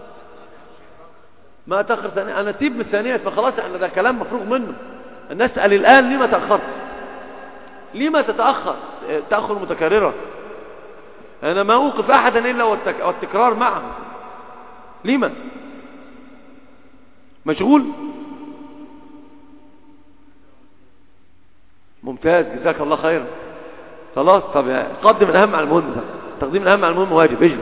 ما تأخر ثانية، أنا تيب من الثانية، فخلاص أنا ده كلام مفروغ منه. نسأل الآن لما تأخرت، لما تتأخر تأخر متكررة؟ أنا ما أوقف أحدا إلا والتكرار معه. لما؟ مشغول؟ ممتاز، جزاك الله خيرا. خلاص، طب قدم الأهم على المهم، تقديم الأهم على المهم واجب، اجلس.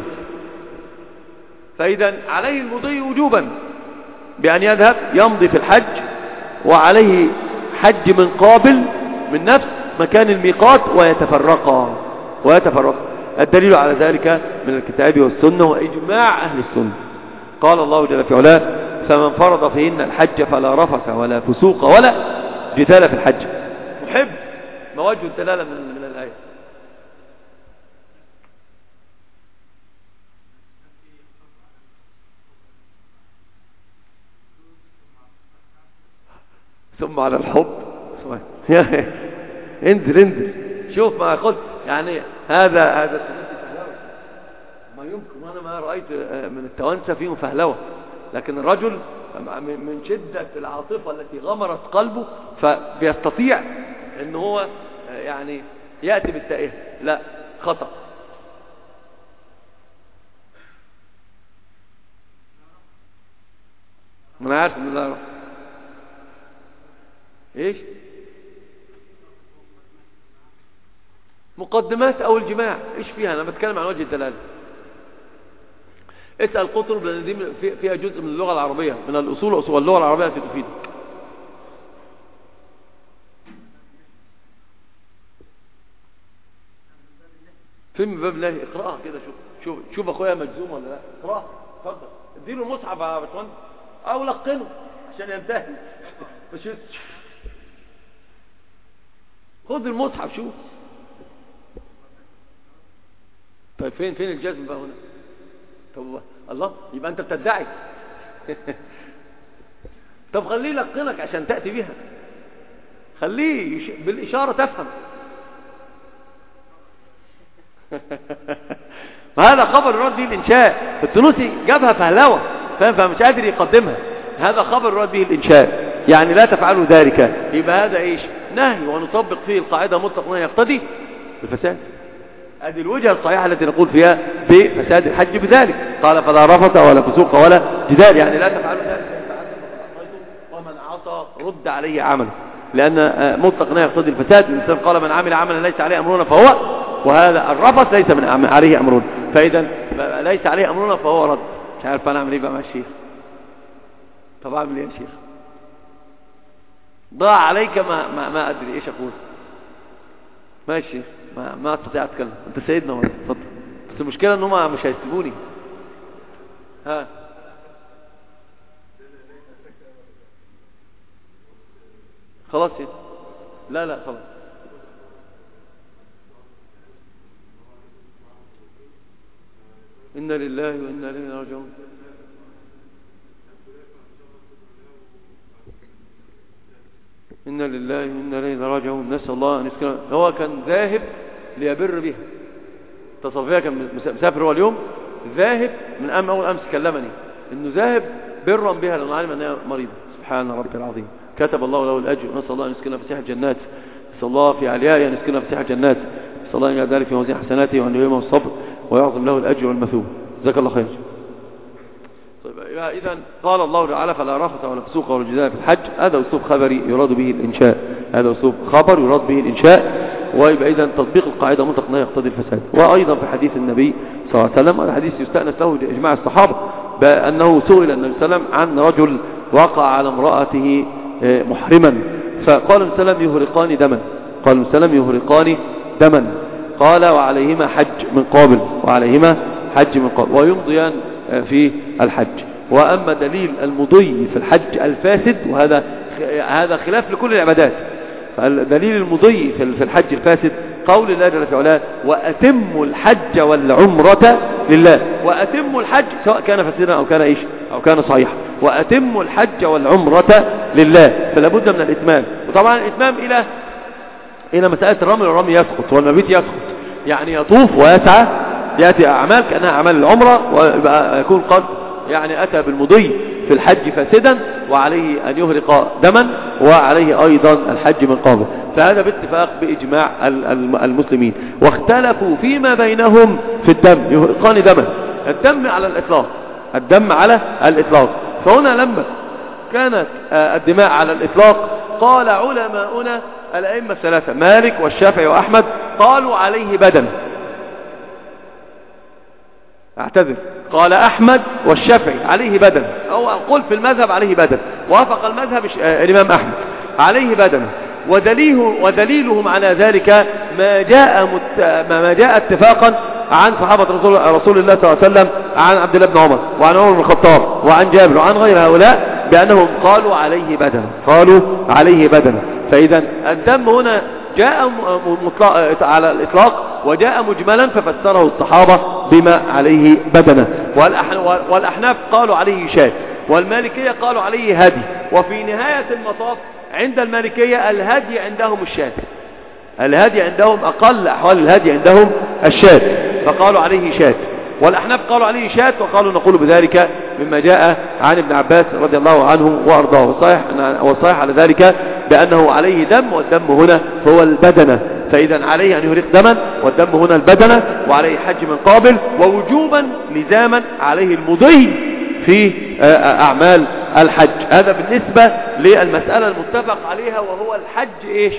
فإذا عليه المضي وجوبا بأن يذهب يمضي في الحج، وعليه حج من قابل من نفس مكان الميقات ويتفرقا. الدليل على ذلك من الكتاب والسنة وإجماع أهل السنة. قال الله جل في علاه: فمن فرض فيهن الحج فلا رفث ولا فسوق ولا جدال في الحج. محب ما وجه الدلالة من الآية؟ ثم على الحب. انزل شوف ما قلت يعني هذا السنة فهلوة ما يمكن. وانا ما رأيت من التوانسة فيهم فهلوة، لكن الرجل من شدة العاطفة التي غمرت قلبه فبيستطيع ان هو يعني يأتي بالتائه. لا، خطأ. انا عارف ان الله ايش مقدمات او الجماع ايش فيها؟ انا بتكلم عن وجه الدلاله. اسال قطرب لان دي فيها جزء من اللغه العربيه، من الاصول واللغه العربيه التي تفيدك. فين باب الله؟ اقراها كده. شوف اخويا مجزوم ولا لا. اقراها اتفضل. اديله المصحف يا باشمهندس او لقنه عشان ينتهي. مش خد المصحف شوف. طيب فين الجزم بقى هنا؟ طب الله، يبقى انت بتدعي. طب خليه يلقنك عشان تأتي بها، خليه بالإشارة تفهم. ما هذا خبر يراد به الإنشاء. التونسي جابها فهلوة فمش قادر يقدمها. هذا خبر يراد به الإنشاء، يعني لا تفعلوا ذلك. يبقى هذا ايش؟ نهي، ونطبق فيه القاعدة مطلق نهي يقتضي الفساد. هذه الوجهة الصحيحة التي نقول فيها بفساد الحج بذلك. قال: فلا رفث ولا فسوق ولا جدال، يعني لا تفعلوا ذلك. ومن عصى رد عليه عمله، لأن مطلق نهي يقتضي الفساد. الإنسان قال: من عمل عملا ليس عليه أمرنا فهو، وهذا الرفث ليس من عليه أمرنا، فإذا ليس عليه أمرنا فهو رد. مش عارف أنا أعمل إيه بقى مع الشيخ. طب أعمل إيه يا شيخ؟ ضاع عليك ما أدري إيش أقول. ماشي، ما استطيع اتكلم. انت سيدنا والله، اتفضل. بس المشكله ان هم مش هيسيبوني. ها خلاص يا لا خلاص. إنا لله وإنا إليه راجعون. إنا لله وإنا إليه راجعون. نسأل الله أن يسكنه. هو كان ذاهب ليبر بها. تصفيها كان مسافر هو اليوم، ذاهب من أول أمس كلمني إنه ذاهب برا بها لأنه علم أنها مريضة. سبحان ربي العظيم. كتب الله له الأجر. نسأل الله أن يسكنها في ساحة الجنات. نسأل الله في علياء أن يسكنها في ساحة الجنات. نسأل الله أن يجعل ذلك في موازين حسناته وأن يلهمه الصبر ويعظم له الأجر والمثوبة. جزاك الله خير. طيب إذا قال الله تعالى: فلا رفث ولا فسوق ولا جدال في الحج. هذا أسلوب خبري يراد به الإنشاء. هذا أسلوب خبر يراد به الإنشاء. ويبقى إذا تطبيق القاعدة مطلق لا يقتضي الفساد. وأيضا في حديث النبي صلى الله عليه وسلم، هذا حديث يستأنس له إجماع الصحابة، بأنه سئل النبي صلى الله عليه وسلم عن رجل وقع على امرأته محرما، فقال النبي صلى الله عليه وسلم: يهرقان دما. قال النبي صلى الله عليه وسلم: يهرقان دما. قال: وعليهما حج من قابل. وعليهما حج من قابل، ويمضيان في الحج. وأما دليل المضي في الحج الفاسد، وهذا خلاف لكل العبادات، فالدليل المضي في الحج الفاسد قول الله جل في علاه: وأتموا الحج والعمرة لله. وأتموا الحج سواء كان فاسدا أو كان إيش أو كان صحيحا. وأتموا الحج والعمرة لله، فلا بد من الإتمام. وطبعا الإتمام إلى مسألة الرمي، والرمي يسقط والمبيت يسقط، يعني يطوف ويسعى، يأتي أعمال كأنها أعمال العمرة، ويكون قد يعني أتى بالمضي في الحج فاسدا، وعليه أن يهرق دما، وعليه أيضا الحج من قابل. فهذا باتفاق بإجماع المسلمين. واختلفوا فيما بينهم في الدم. يهرقان دما، الدم على الإطلاق، الدم على الإطلاق. فهنا لما كانت الدماء على الإطلاق قال علماؤنا الأئمة الثلاثة مالك والشافعي وأحمد قالوا عليه بدن. اعتذر، قال أحمد والشافعي عليه بدن، أو قل في المذهب عليه بدن. وافق المذهب الإمام أحمد عليه بدن. ودليلهم على ذلك ما جاء اتفاقا عن صحابة رسول الله صلى الله عليه وسلم، عن عبد الله بن عمر وعن عمر بن الخطاب وعن جابر وعن غير هؤلاء بأنهم قالوا عليه بدنه. فإذا الدم هنا جاء على الإطلاق وجاء مجملا ففسره الصحابة بما عليه بدنه. والأحناف قالوا عليه شاة، والمالكية قالوا عليه هدي، وفي نهاية المطاف عند المالكية الهدي عندهم الشاة، الهدي عندهم أقل أحوال الهدي عندهم الشاة، فقالوا عليه شاة. والأحناف قالوا عليه شاة وقالوا نقول بذلك مما جاء عن ابن عباس رضي الله عنه وأرضاه، والصحيح على ذلك بأنه عليه دم، والدم هنا هو البدنة. فإذا عليه أن يهرق دما، والدم هنا البدنة، وعليه حج من قابل، ووجوبا لزاما عليه المضي في أعمال الحج. هذا بالنسبة للمسألة المتفق عليها، وهو الحج إيش؟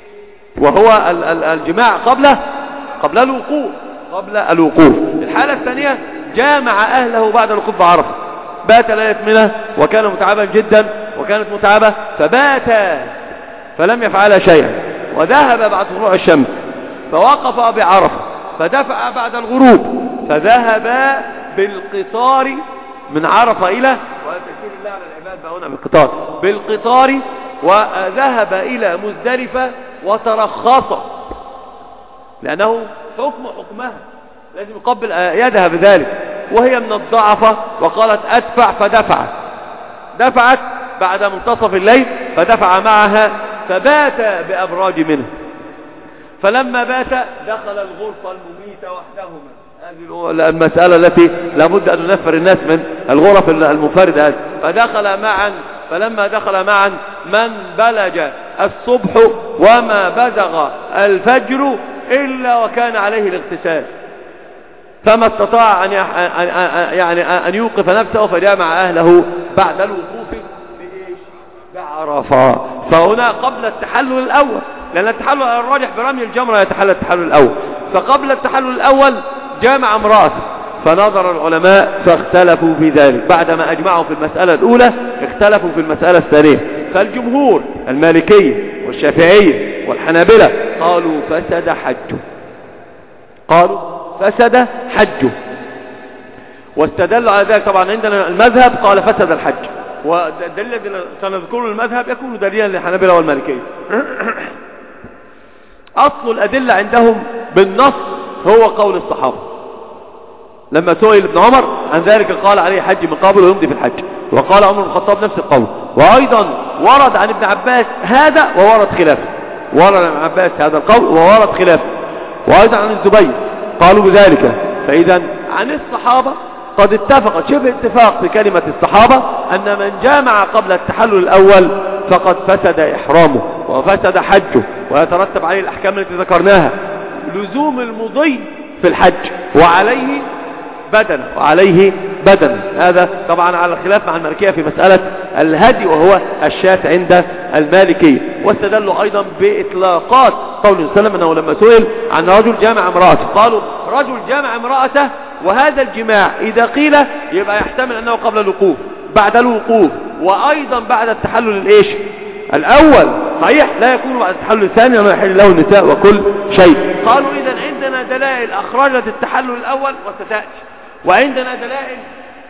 وهو الجماع قبل الوقوف. الحالة الثانية جامع أهله بعد الوقوف بعرفة، بات ليلة منى وكان متعبا جدا وكانت متعبة، فبات فلم يفعل شيئا، وذهب بعد طلوع الشمس فوقف بعرفة، فدفع بعد الغروب، فذهب بالقطار من عرفة إلى، وتشكير الله على العباد فهنا بالقطار، وذهب إلى مزدلفة وترخص، لأنه حكمها لازم يقبل يدها بذلك، وهي من الضعفة وقالت أدفع، دفعت بعد منتصف الليل، فدفع معها فبات بأبراج منه. فلما بات دخل الغرفة المميتة وحدهما، هذه المسألة التي لابد أن ننفر الناس من الغرف المنفردة هذه. فلما دخل معا من بلج الصبح وما بزغ الفجر إلا وكان عليه الاغتسال، فما استطاع أن يوقف نفسه، فجامع أهله بعد الوقوف بعرفة. فهنا قبل التحلل الأول، لأن التحلل الراجح برمي الجمرة يتحلل التحلل الأول، فقبل التحلل الأول جامع امرأته، فنظر العلماء فاختلفوا في ذلك، بعدما أجمعوا في المسألة الأولى اختلفوا في المسألة الثانية. فالجمهور المالكية والشافعية والحنابلة قالوا فسد حجه، واستدلوا على ذلك. طبعا عندنا المذهب قال فسد الحج، والدليل الذي سنذكره المذهب يكون دليلا للحنابلة والمالكية. أصل الأدلة عندهم بالنص هو قول الصحابة. لما سئل ابن عمر عن ذلك قال عليه حج من قبل ويمضي في الحج، وقال عمر بن الخطاب نفس القول. وأيضا ورد عن ابن عباس هذا وورد خلافه، ورد عن ابن عباس هذا القول وورد خلافه، وأيضا عن الزبير قالوا بذلك. فإذا عن الصحابة قد اتفقت شبه اتفاق في كلمة الصحابة أن من جامع قبل التحلل الأول فقد فسد إحرامه وفسد حجه، ويترتب عليه الأحكام التي ذكرناها، لزوم المضي في الحج وعليه بدن. هذا طبعا على الخلاف مع المالكية في مسألة الهدي وهو الشاة عند المالكية. واستدلوا أيضا بإطلاقات قول النبي صلى الله عليه وسلم أنه لما سئل عن رجل جامع امرأته قالوا رجل جامع امرأته، وهذا الجماع إذا قيل يبقى يحتمل أنه قبل الوقوف، بعد الوقوف، وأيضا بعد التحلل الأول، صحيح لا يكون بعد التحلل الثاني وما يحل له النساء وكل شيء. قالوا إذن عندنا دلائل أخرجت التحلل الأول وستأتي، وعندنا دلائل،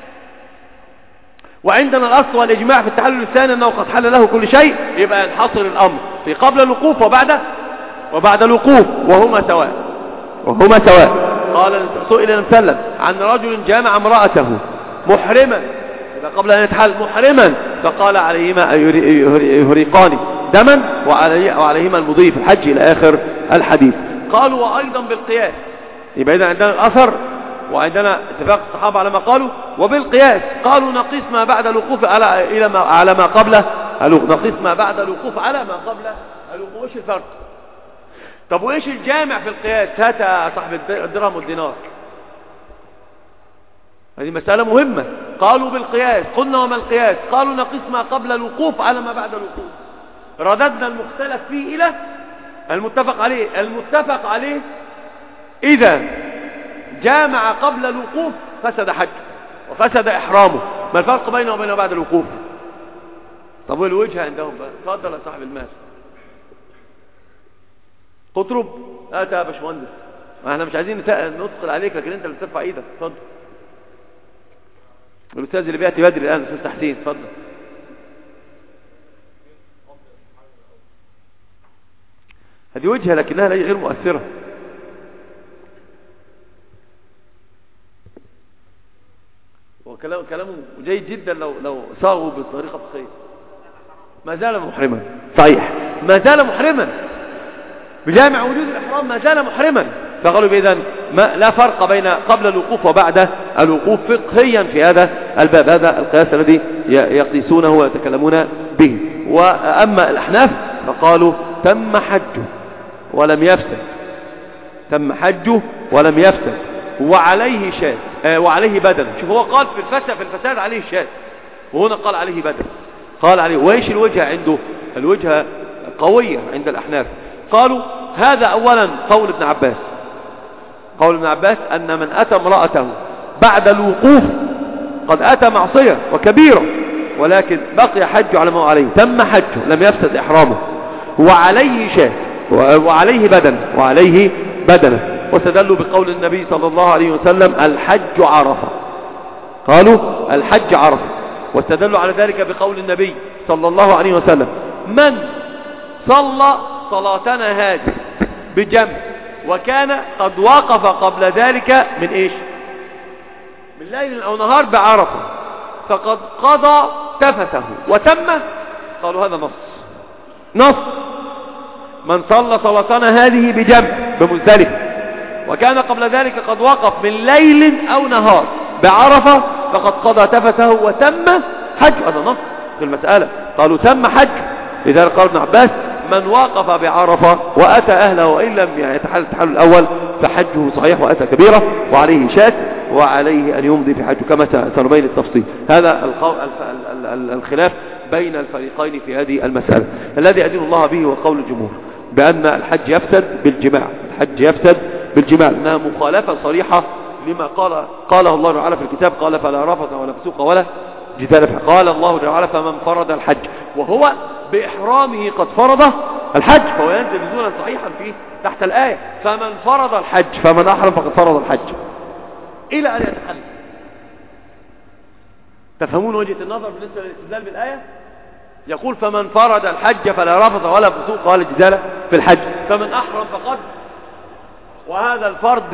وعندنا الأصل والإجماع في التحلل الثاني أنه قد حل له كل شيء، يبقى ينحصر الأمر في قبل الوقوف وبعد الوقوف، وهما سواء. قال سئل النبي صلى الله عليه وسلم عن رجل جامع امرأته محرما، إذا قبل أن يتحلل محرما، فقال عليهما يهرقان دما وعليهما المضي في الحج إلى آخر الحديث. قالوا وأيضا بالقياس، يبقى إذا عندنا الأثر وعندنا اتفاق الصحابة على ما قالوا، وبالقياس قالوا نقيس ما بعد الوقوف على ما قبله، نقيس ما بعد الوقوف على ما قبل الوقوف. ايش الفرق؟ طب وايش الجامع في القياس؟ هات يا صاحب الدرهم والدينار، هذه مسألة مهمة. قالوا بالقياس، قلنا وما القياس؟ قالوا نقيس ما قبل الوقوف على ما بعد الوقوف. رددنا المختلف فيه إلى المتفق عليه إذا جامع قبل الوقوف فسد حجه وفسد إحرامه. ما الفرق بينه وبين بعد الوقوف؟ طب والوجه عندهم بقى؟ تفضل يا صاحب المال. اطرب. هات يا باشمهندس، احنا مش عايزين نثقل عليك، لكن انت اللي بترفع ايدك. اتفضل. الاستاذ اللي بياتي بدري الان الاستاذ تحسين، اتفضل. هذه وجهه لكنها غير مؤثره. وكلامه جيد جدا لو صاغوا بالطريقه الصحيحه. ما زال محرما، صحيح، ما زال محرما بجامع وجود الإحرام، ما زال محرما. فقالوا بإذن لا فرق بين قبل الوقوف وبعد الوقوف فقهيا في هذا الباب. هذا القياس الذي يقيسونه ويتكلمون به. وأما الأحناف فقالوا تم حجه ولم يفسد، تم حجه ولم يفسد، وعليه شاة، وعليه بدن. شوف، هو قال في الفساد عليه شاة، وهنا قال عليه بدن، قال عليه. وإيش الوجهة عنده؟ الوجهة قوية عند الأحناف. قالوا هذا أولا قول ابن عباس، قول ابن عباس أن من أتى امرأته بعد الوقوف قد أتى معصية وكبيرة، ولكن بقي حجه على ما هو عليه، تم حجه لم يفسد إحرامه، وعليه شاة، وعليه بدن، وعليه بدنه. واستدلوا بقول النبي صلى الله عليه وسلم الحج عرفة، قالوا الحج عرفة. واستدلوا على ذلك بقول النبي صلى الله عليه وسلم من صلى صلاتنا هذه بجمع وكان قد وقف قبل ذلك من ايش؟ من ليل او نهار بعرفة فقد قضى تفته وتم. قالوا هذا نص من صلى صلاتنا هذه بجمع بمزدلفة وكان قبل ذلك قد وقف من ليل او نهار بعرفة فقد قضى تفته وتم حج. هذا نص في المسألة. قالوا تم حج. لذلك قال ابن عباس من وقف بعرفة وأتى أهله وإن لم يتحل التحلل الأول فحجه صحيح وأتى كبيرة وعليه شاة وعليه أن يمضي في حجه كما سنبين التفصيل. هذا الخلاف بين الفريقين في هذه المسألة. الذي أدين الله به وقول الجمهور بأن الحج يفسد بالجماع، الحج يفسد بالجماع، إنها مخالفة صريحة لما قاله الله تعالى في الكتاب. قال فلا رفث ولا فسوق ولا جدال. قال الله تعالى فمن فرض الحج وهو بإحرامه قد فرض الحج، فهو ينزل نزولا صحيحا فيه تحت الآية فمن فرض الحج فمن أحرم فقد فرض الحج إلى أن يتحل. تفهمون وجهة النظر بالنسبة للاستدلال بالآية؟ يقول فمن فرض الحج فلا رفث ولا فسوق ولا جدال في الحج، فمن أحرم فقد، وهذا الفرض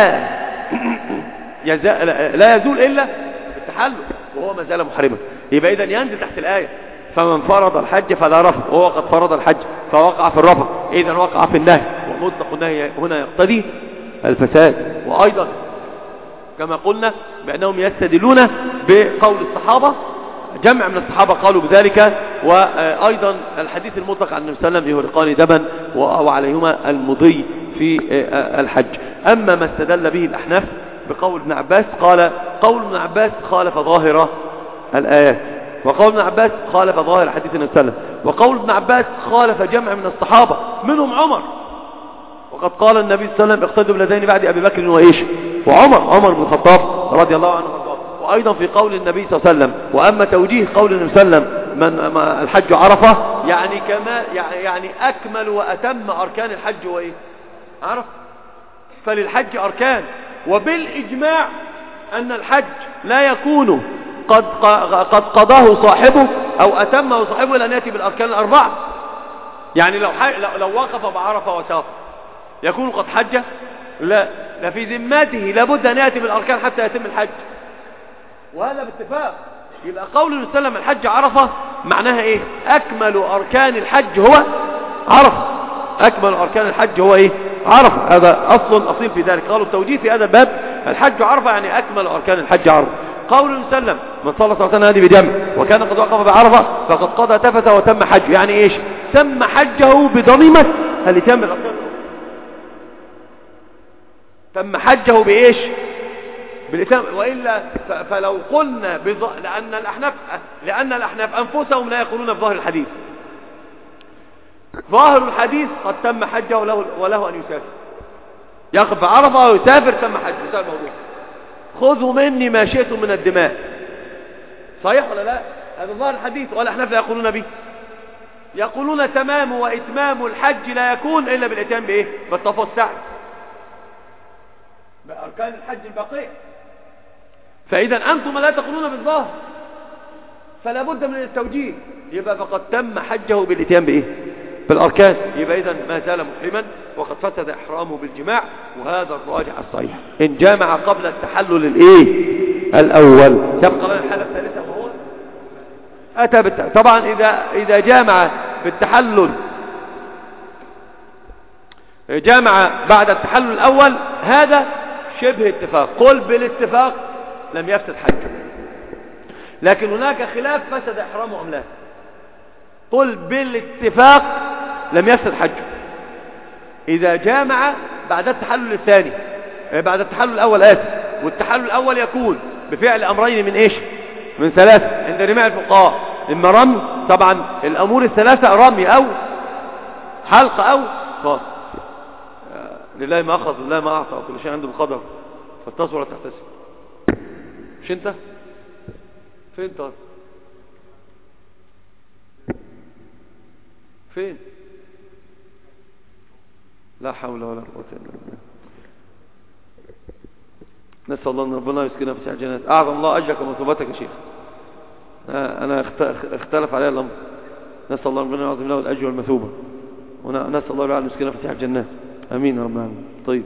لا يزول إلا بالتحلل وهو ما زال محرما. يبقى إذن ينزل تحت الآية فمن فرض الحج فلا رفث وهو قد فرض الحج فوقع في الرفث، إذن وقع في النهي، ومطلق النهي هنا يقتضي الفساد. وأيضا كما قلنا بأنهم يستدلون بقول الصحابة، جمع من الصحابة قالوا بذلك، وأيضا الحديث المطلق عن النبي صلى الله عليه وسلم يهرقان دما وعليهما المضي في الحج. أما ما استدل به الأحناف بقول ابن عباس، قال قول ابن عباس خالف ظاهر الآيات، وقول ابن عباس خالف ظاهر حديث النبي صلى الله عليه وسلم، وقول ابن عباس خالف جمع من الصحابة منهم عمر، وقد قال النبي صلى الله عليه وسلم اقتدوا بلذين بعد أبي بكر وإيش وعمر بن الخطاب رضي الله عنه وارضاه. وأيضا في قول النبي صلى الله عليه وسلم وأما توجيه قول النبي صلى الله عليه وسلم من الحج عرفة يعني كمال، يعني أكمل وأتم أركان الحج وإيه عرفة. فللحج أركان، وبالإجماع أن الحج لا يكون قد قضاه صاحبه أو أتمه صاحبه لأن يأتي بالأركان الأربعة. يعني لو وقف بعرفة وسافر يكون قد حج؟ لا في ذمته لابد أن يأتي بالأركان حتى يتم الحج، وهذا باتفاق. يبقى قول النبي صلى الله عليه وسلم الحج عرفة معناها إيه؟ أكمل أركان الحج هو عرفة، أكمل أركان الحج هو إيه؟ عرفة. هذا أصل في ذلك. قالوا التوجيه في هذا الباب الحج عرفة يعني أكمل أركان الحج عرفة. قول النبي صلى الله عليه وسلم من صلى صلاة هذه بدم وكان قد وقف بعرفة فقد قضى تفته وتم حجه، يعني إيش؟ تم حجه بضميمة هل يتم الأركان؟ تم حجه بإيش؟ بالإتمام. وإلا فلو قلنا لأن الأحناف أنفسهم لا يقولون بظاهر الحديث. ظاهر الحديث قد تم حجه وله أن يسافر، يقف بعرفة ويسافر تم حجه، انتهى الموضوع. خذوا مني ما شئتم من الدماء. صحيح ولا لا؟ هذا ظاهر الحديث والأحناف لا يقولون به. يقولون تمام وإتمام الحج لا يكون إلا بالإتيان بإيه؟ بالطواف والسعي، بأركان الحج الباقية. فإذا أنتم لا تقولون بالظاهر، فلا بد من التوجيه. يبقى فقد تم حجه بالإتيان بإيه؟ بالأركان. يبقى إذن ما زال محرما وقد فسد إحرامه بالجماع، وهذا الراجع الصحيح. إن جامع قبل التحلل الإيه؟ الأول. يبقى لنا الحالة الثالثة وهو أتى طبعا إذا جامع بالتحلل، جامع بعد التحلل الأول، هذا شبه اتفاق. قل بالاتفاق لم يفسد حجه، لكن هناك خلاف فسد إحرامه أم لا. قل بالاتفاق لم يفسد حجه إذا جامع بعد التحلل الثاني، بعد التحلل الأول والتحلل الأول يكون بفعل أمرين من إيش؟ من ثلاثة عند جميع الفقهاء. إما رمي، طبعا الأمور الثلاثة رمي أو حلق أو صاد. لله ما أخذ لله ما أعطى وكل شيء عنده بقدر، فالتصور ولا تحتسب. مش أنت فين؟ طار فين؟ لا حول ولا قوة إلا بالله. نسأل الله أن ربنا يسكننا في سعة جنات. أعظم الله أجرك ومثوبتك يا شيخ. أنا اختلف عليها الأمر. نسأل الله ربنا يعظم له الأجر والمثوبة، ونسأل الله أن يسكننا في سعة جنات. أمين يا رب العالمين. طيب،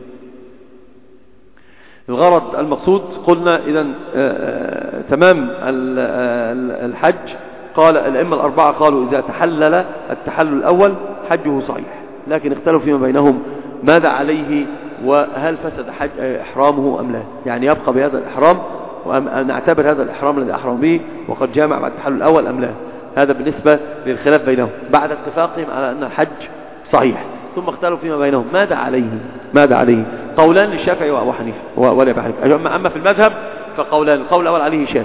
الغرض المقصود قلنا إذن تمام الحج. قال الأئمة الأربعة قالوا إذا تحلل التحلل الأول حجه صحيح، لكن اختلفوا فيما بينهم ماذا عليه وهل فسد إحرامه أم لا. يعني يبقى بهذا الإحرام ونعتبر هذا الإحرام الذي أحرم به وقد جامع بعد التحلل الأول أم لا. هذا بالنسبة للخلاف بينهم بعد اتفاقهم على أن الحج صحيح. ثم اختلفوا فيما بينهم ماذا عليه. قولان للشافعي وأبو حنيفة ولا أبو حنيفة. أما في المذهب فقولان. القول الأول عليه شاة،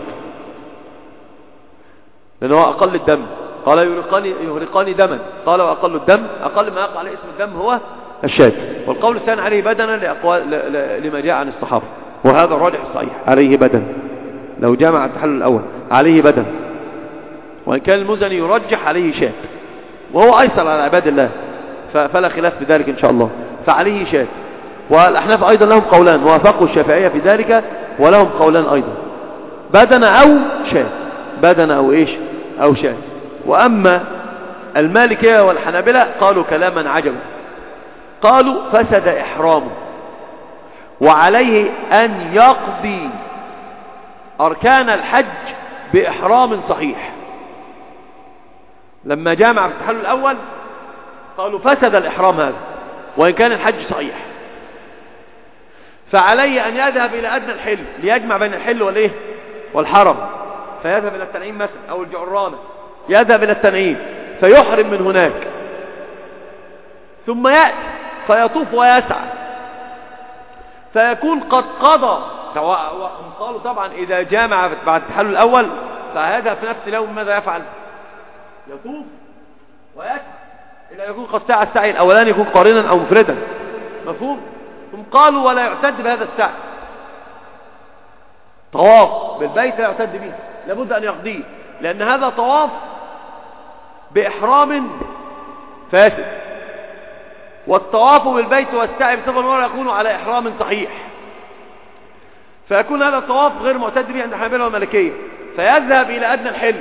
لأنه أقل الدم. قال يهرقان دما، قال وأقل الدم، أقل ما يقع عليه اسم الدم هو الشاة. والقول الثاني عليه بدنا لما جاء عن الصحابة، وهذا الراجح الصحيح عليه بدن. لو جامع التحلل الأول عليه بدن، وإن كان المزني يرجح عليه شاة، وهو أيسر على عباد الله، فلا خلاف في ذلك إن شاء الله. فعليه شاة. والأحناف أيضا لهم قولان، وافقوا الشافعية في ذلك، ولهم قولان أيضا، بدن أو شاة، بدن أو إيش أو شاة. وأما المالكية والحنابلة قالوا كلاما عجبا، قالوا فسد إحرامه وعليه أن يقضي أركان الحج بإحرام صحيح. لما جامع في التحلل الأول قالوا فسد الإحرام هذا وإن كان الحج صحيح، فعليه أن يذهب إلى أدنى الحل ليجمع بين الحل والإيه والحرم، فيذهب إلى التنعيم مثلا أو الجعرانة، يذهب إلى التنعيم فيحرم من هناك، ثم يأتي فيطوف ويسعى، فيكون قد قضى. قالوا طبعا إذا جامع بعد التحلل الأول فهذا في نفس اليوم ماذا يفعل؟ يطوف ويسعى إلا يكون قد سعى السعي الأولاني، يكون قارنا أو مفردا. مفهوم؟ ثم قالوا ولا يعتد بهذا السعي، طواف بالبيت لا يعتد به، لابد أن يقضيه، لأن هذا طواف بإحرام فاسد، والطواف بالبيت والسعي بصفة المرة يكون على إحرام صحيح، فيكون هذا الطواف غير معتد به عند الحنابلة والمالكية، فيذهب إلى أدنى الحل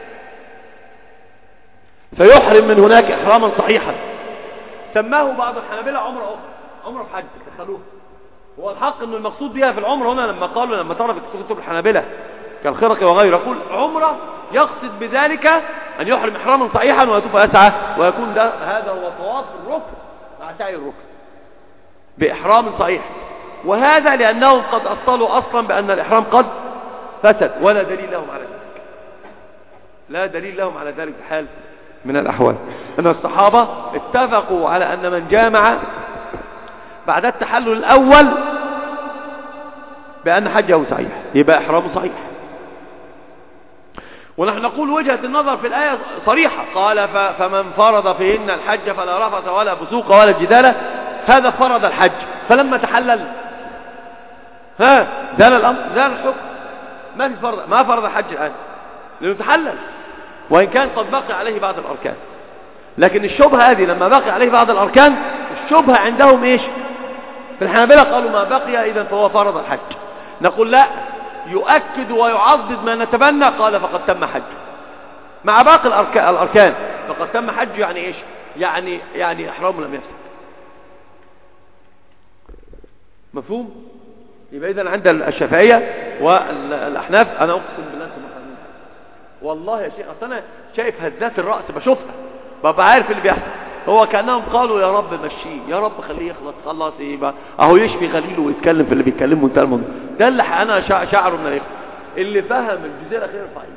فيحرم من هناك إحراما صحيحا. سماه بعض الحنابلة عمرة أخرى، عمرة في حج دخلوه. هو الحق أن المقصود بها في العمرة هنا لما طلبت كتب الحنابلة كالخرقي وغيره، يقول عمرة يقصد بذلك أن يحرم إحراما صحيحا ويطوف يسعى، ويكون هذا هو طواف الركن مع سعي الركن بإحرام صحيح. وهذا لأنهم قد أصلوا أصلا بأن الإحرام قد فسد، ولا دليل لهم على ذلك، لا دليل لهم على ذلك بحال من الأحوال. أن الصحابة اتفقوا على أن من جامع بعد التحلل الأول بأن حجه صحيح، يبقى إحرامه صحيح. ونحن نقول وجهة النظر في الآية صريحة، قال فمن فرض فيهن الحج فلا رفث ولا فسوق ولا جدال، هذا فرض الحج، فلما تحلل زال الأمر، زال الحكم، ما فرض الحج الآن لأنه تحلل، وإن كان قد بقي عليه بعض الأركان. لكن الشبهة هذه لما بقي عليه بعض الأركان، الشبهة عندهم إيش؟ في الحنابلة قالوا ما بقي إذا فهو فرض الحج. نقول لا، يؤكد ويعضد ما نتبنى، قال فقد تم حج مع باقي الأركان. فقد تم حج يعني إيش؟ يعني إحرام لم يفسد. مفهوم؟ يبقى إذن عند الشافعية والأحناف، أنا أقسم بالله أنتم مفهمين والله يا شيخ، أصل أنا شايف هزات الرأس بشوفها، ببقى عارف اللي بيحصل. هو كأنهم قالوا يا رب مشيه، يا رب خليه يخلص، خلاص يبقى أهو يشفي خليله ويتكلم في اللي بيتكلمه وانتهى الموضوع. ده اللي أنا شعره من الإخوة اللي فهم الجزء الأخير صحيح.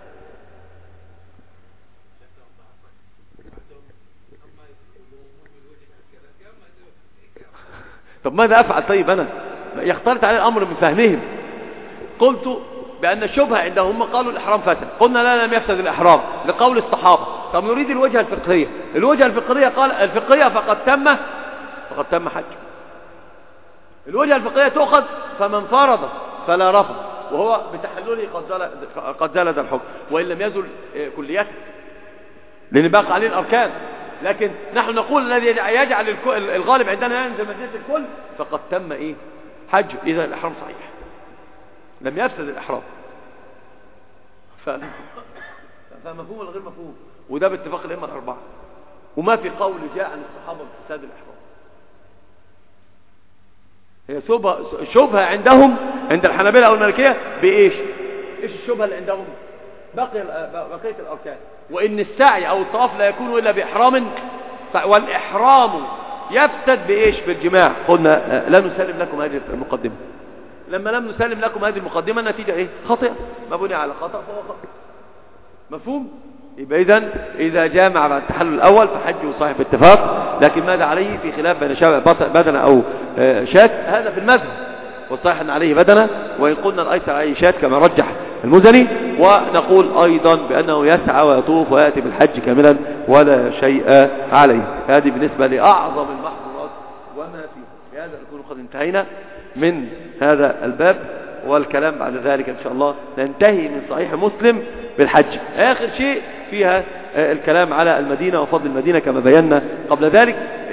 طب ماذا أفعل؟ طيب أنا يختلط عليه الأمر من فهمهم. قلت بأن الشبهة عندهم قالوا الإحرام فسد، قلنا لا، لم يفسد الإحرام لقول الصحابة. طب نريد الوجهة الفقهية. الوجهة الفقهية قال الفقهية فقد تم حج. الوجهة الفقهية تؤخذ فمن فرض فلا رفض، وهو بتحلله قد زال ذا الحكم وإن لم يزل كليته، لأن باقي عليه الأركان. لكن نحن نقول الذي يجعل الغالب عندنا ينزل مجلس الكل فقد تم إيه؟ حج، إذا الإحرام صحيح لم يفسد الإحرام. فمفهوم ولا غير مفهوم؟ وده باتفاق الأئمة الأربعة، وما في قول جاء عن الصحابة بفساد الإحرام. هي شبهة عندهم عند الحنابلة أو المالكية بإيش؟ إيش الشبهة اللي عندهم؟ بقية الأركان، وإن السعي أو الطواف لا يكون إلا بإحرام، والإحرام يفسد بإيش؟ بالجماع. قلنا لا نسلم لكم هذه المقدمة. لما لم نسلم لكم هذه المقدمة النتيجة إيه؟ خطأ، ما بني على خطأ فهو خطأ. مفهوم؟ يبقى إذا جامع بعد التحلل الأول فحجه صاحب اتفاق، لكن ماذا عليه في خلاف بين بدنة أو شاة، هذا في المذهب، والصحيح أن عليه بدنة، وإن قلنا الأيسر عليه شاة كما رجح المزني. ونقول أيضا بأنه يسعى ويطوف ويأتي بالحج كاملا ولا شيء عليه. هذه بالنسبة لأعظم المحظورات وما فيه. بهذا نكون قد انتهينا من هذا الباب، والكلام بعد ذلك إن شاء الله ننتهي من صحيح مسلم بالحج. آخر شيء فيها الكلام على المدينة وفضل المدينة كما بينا قبل ذلك.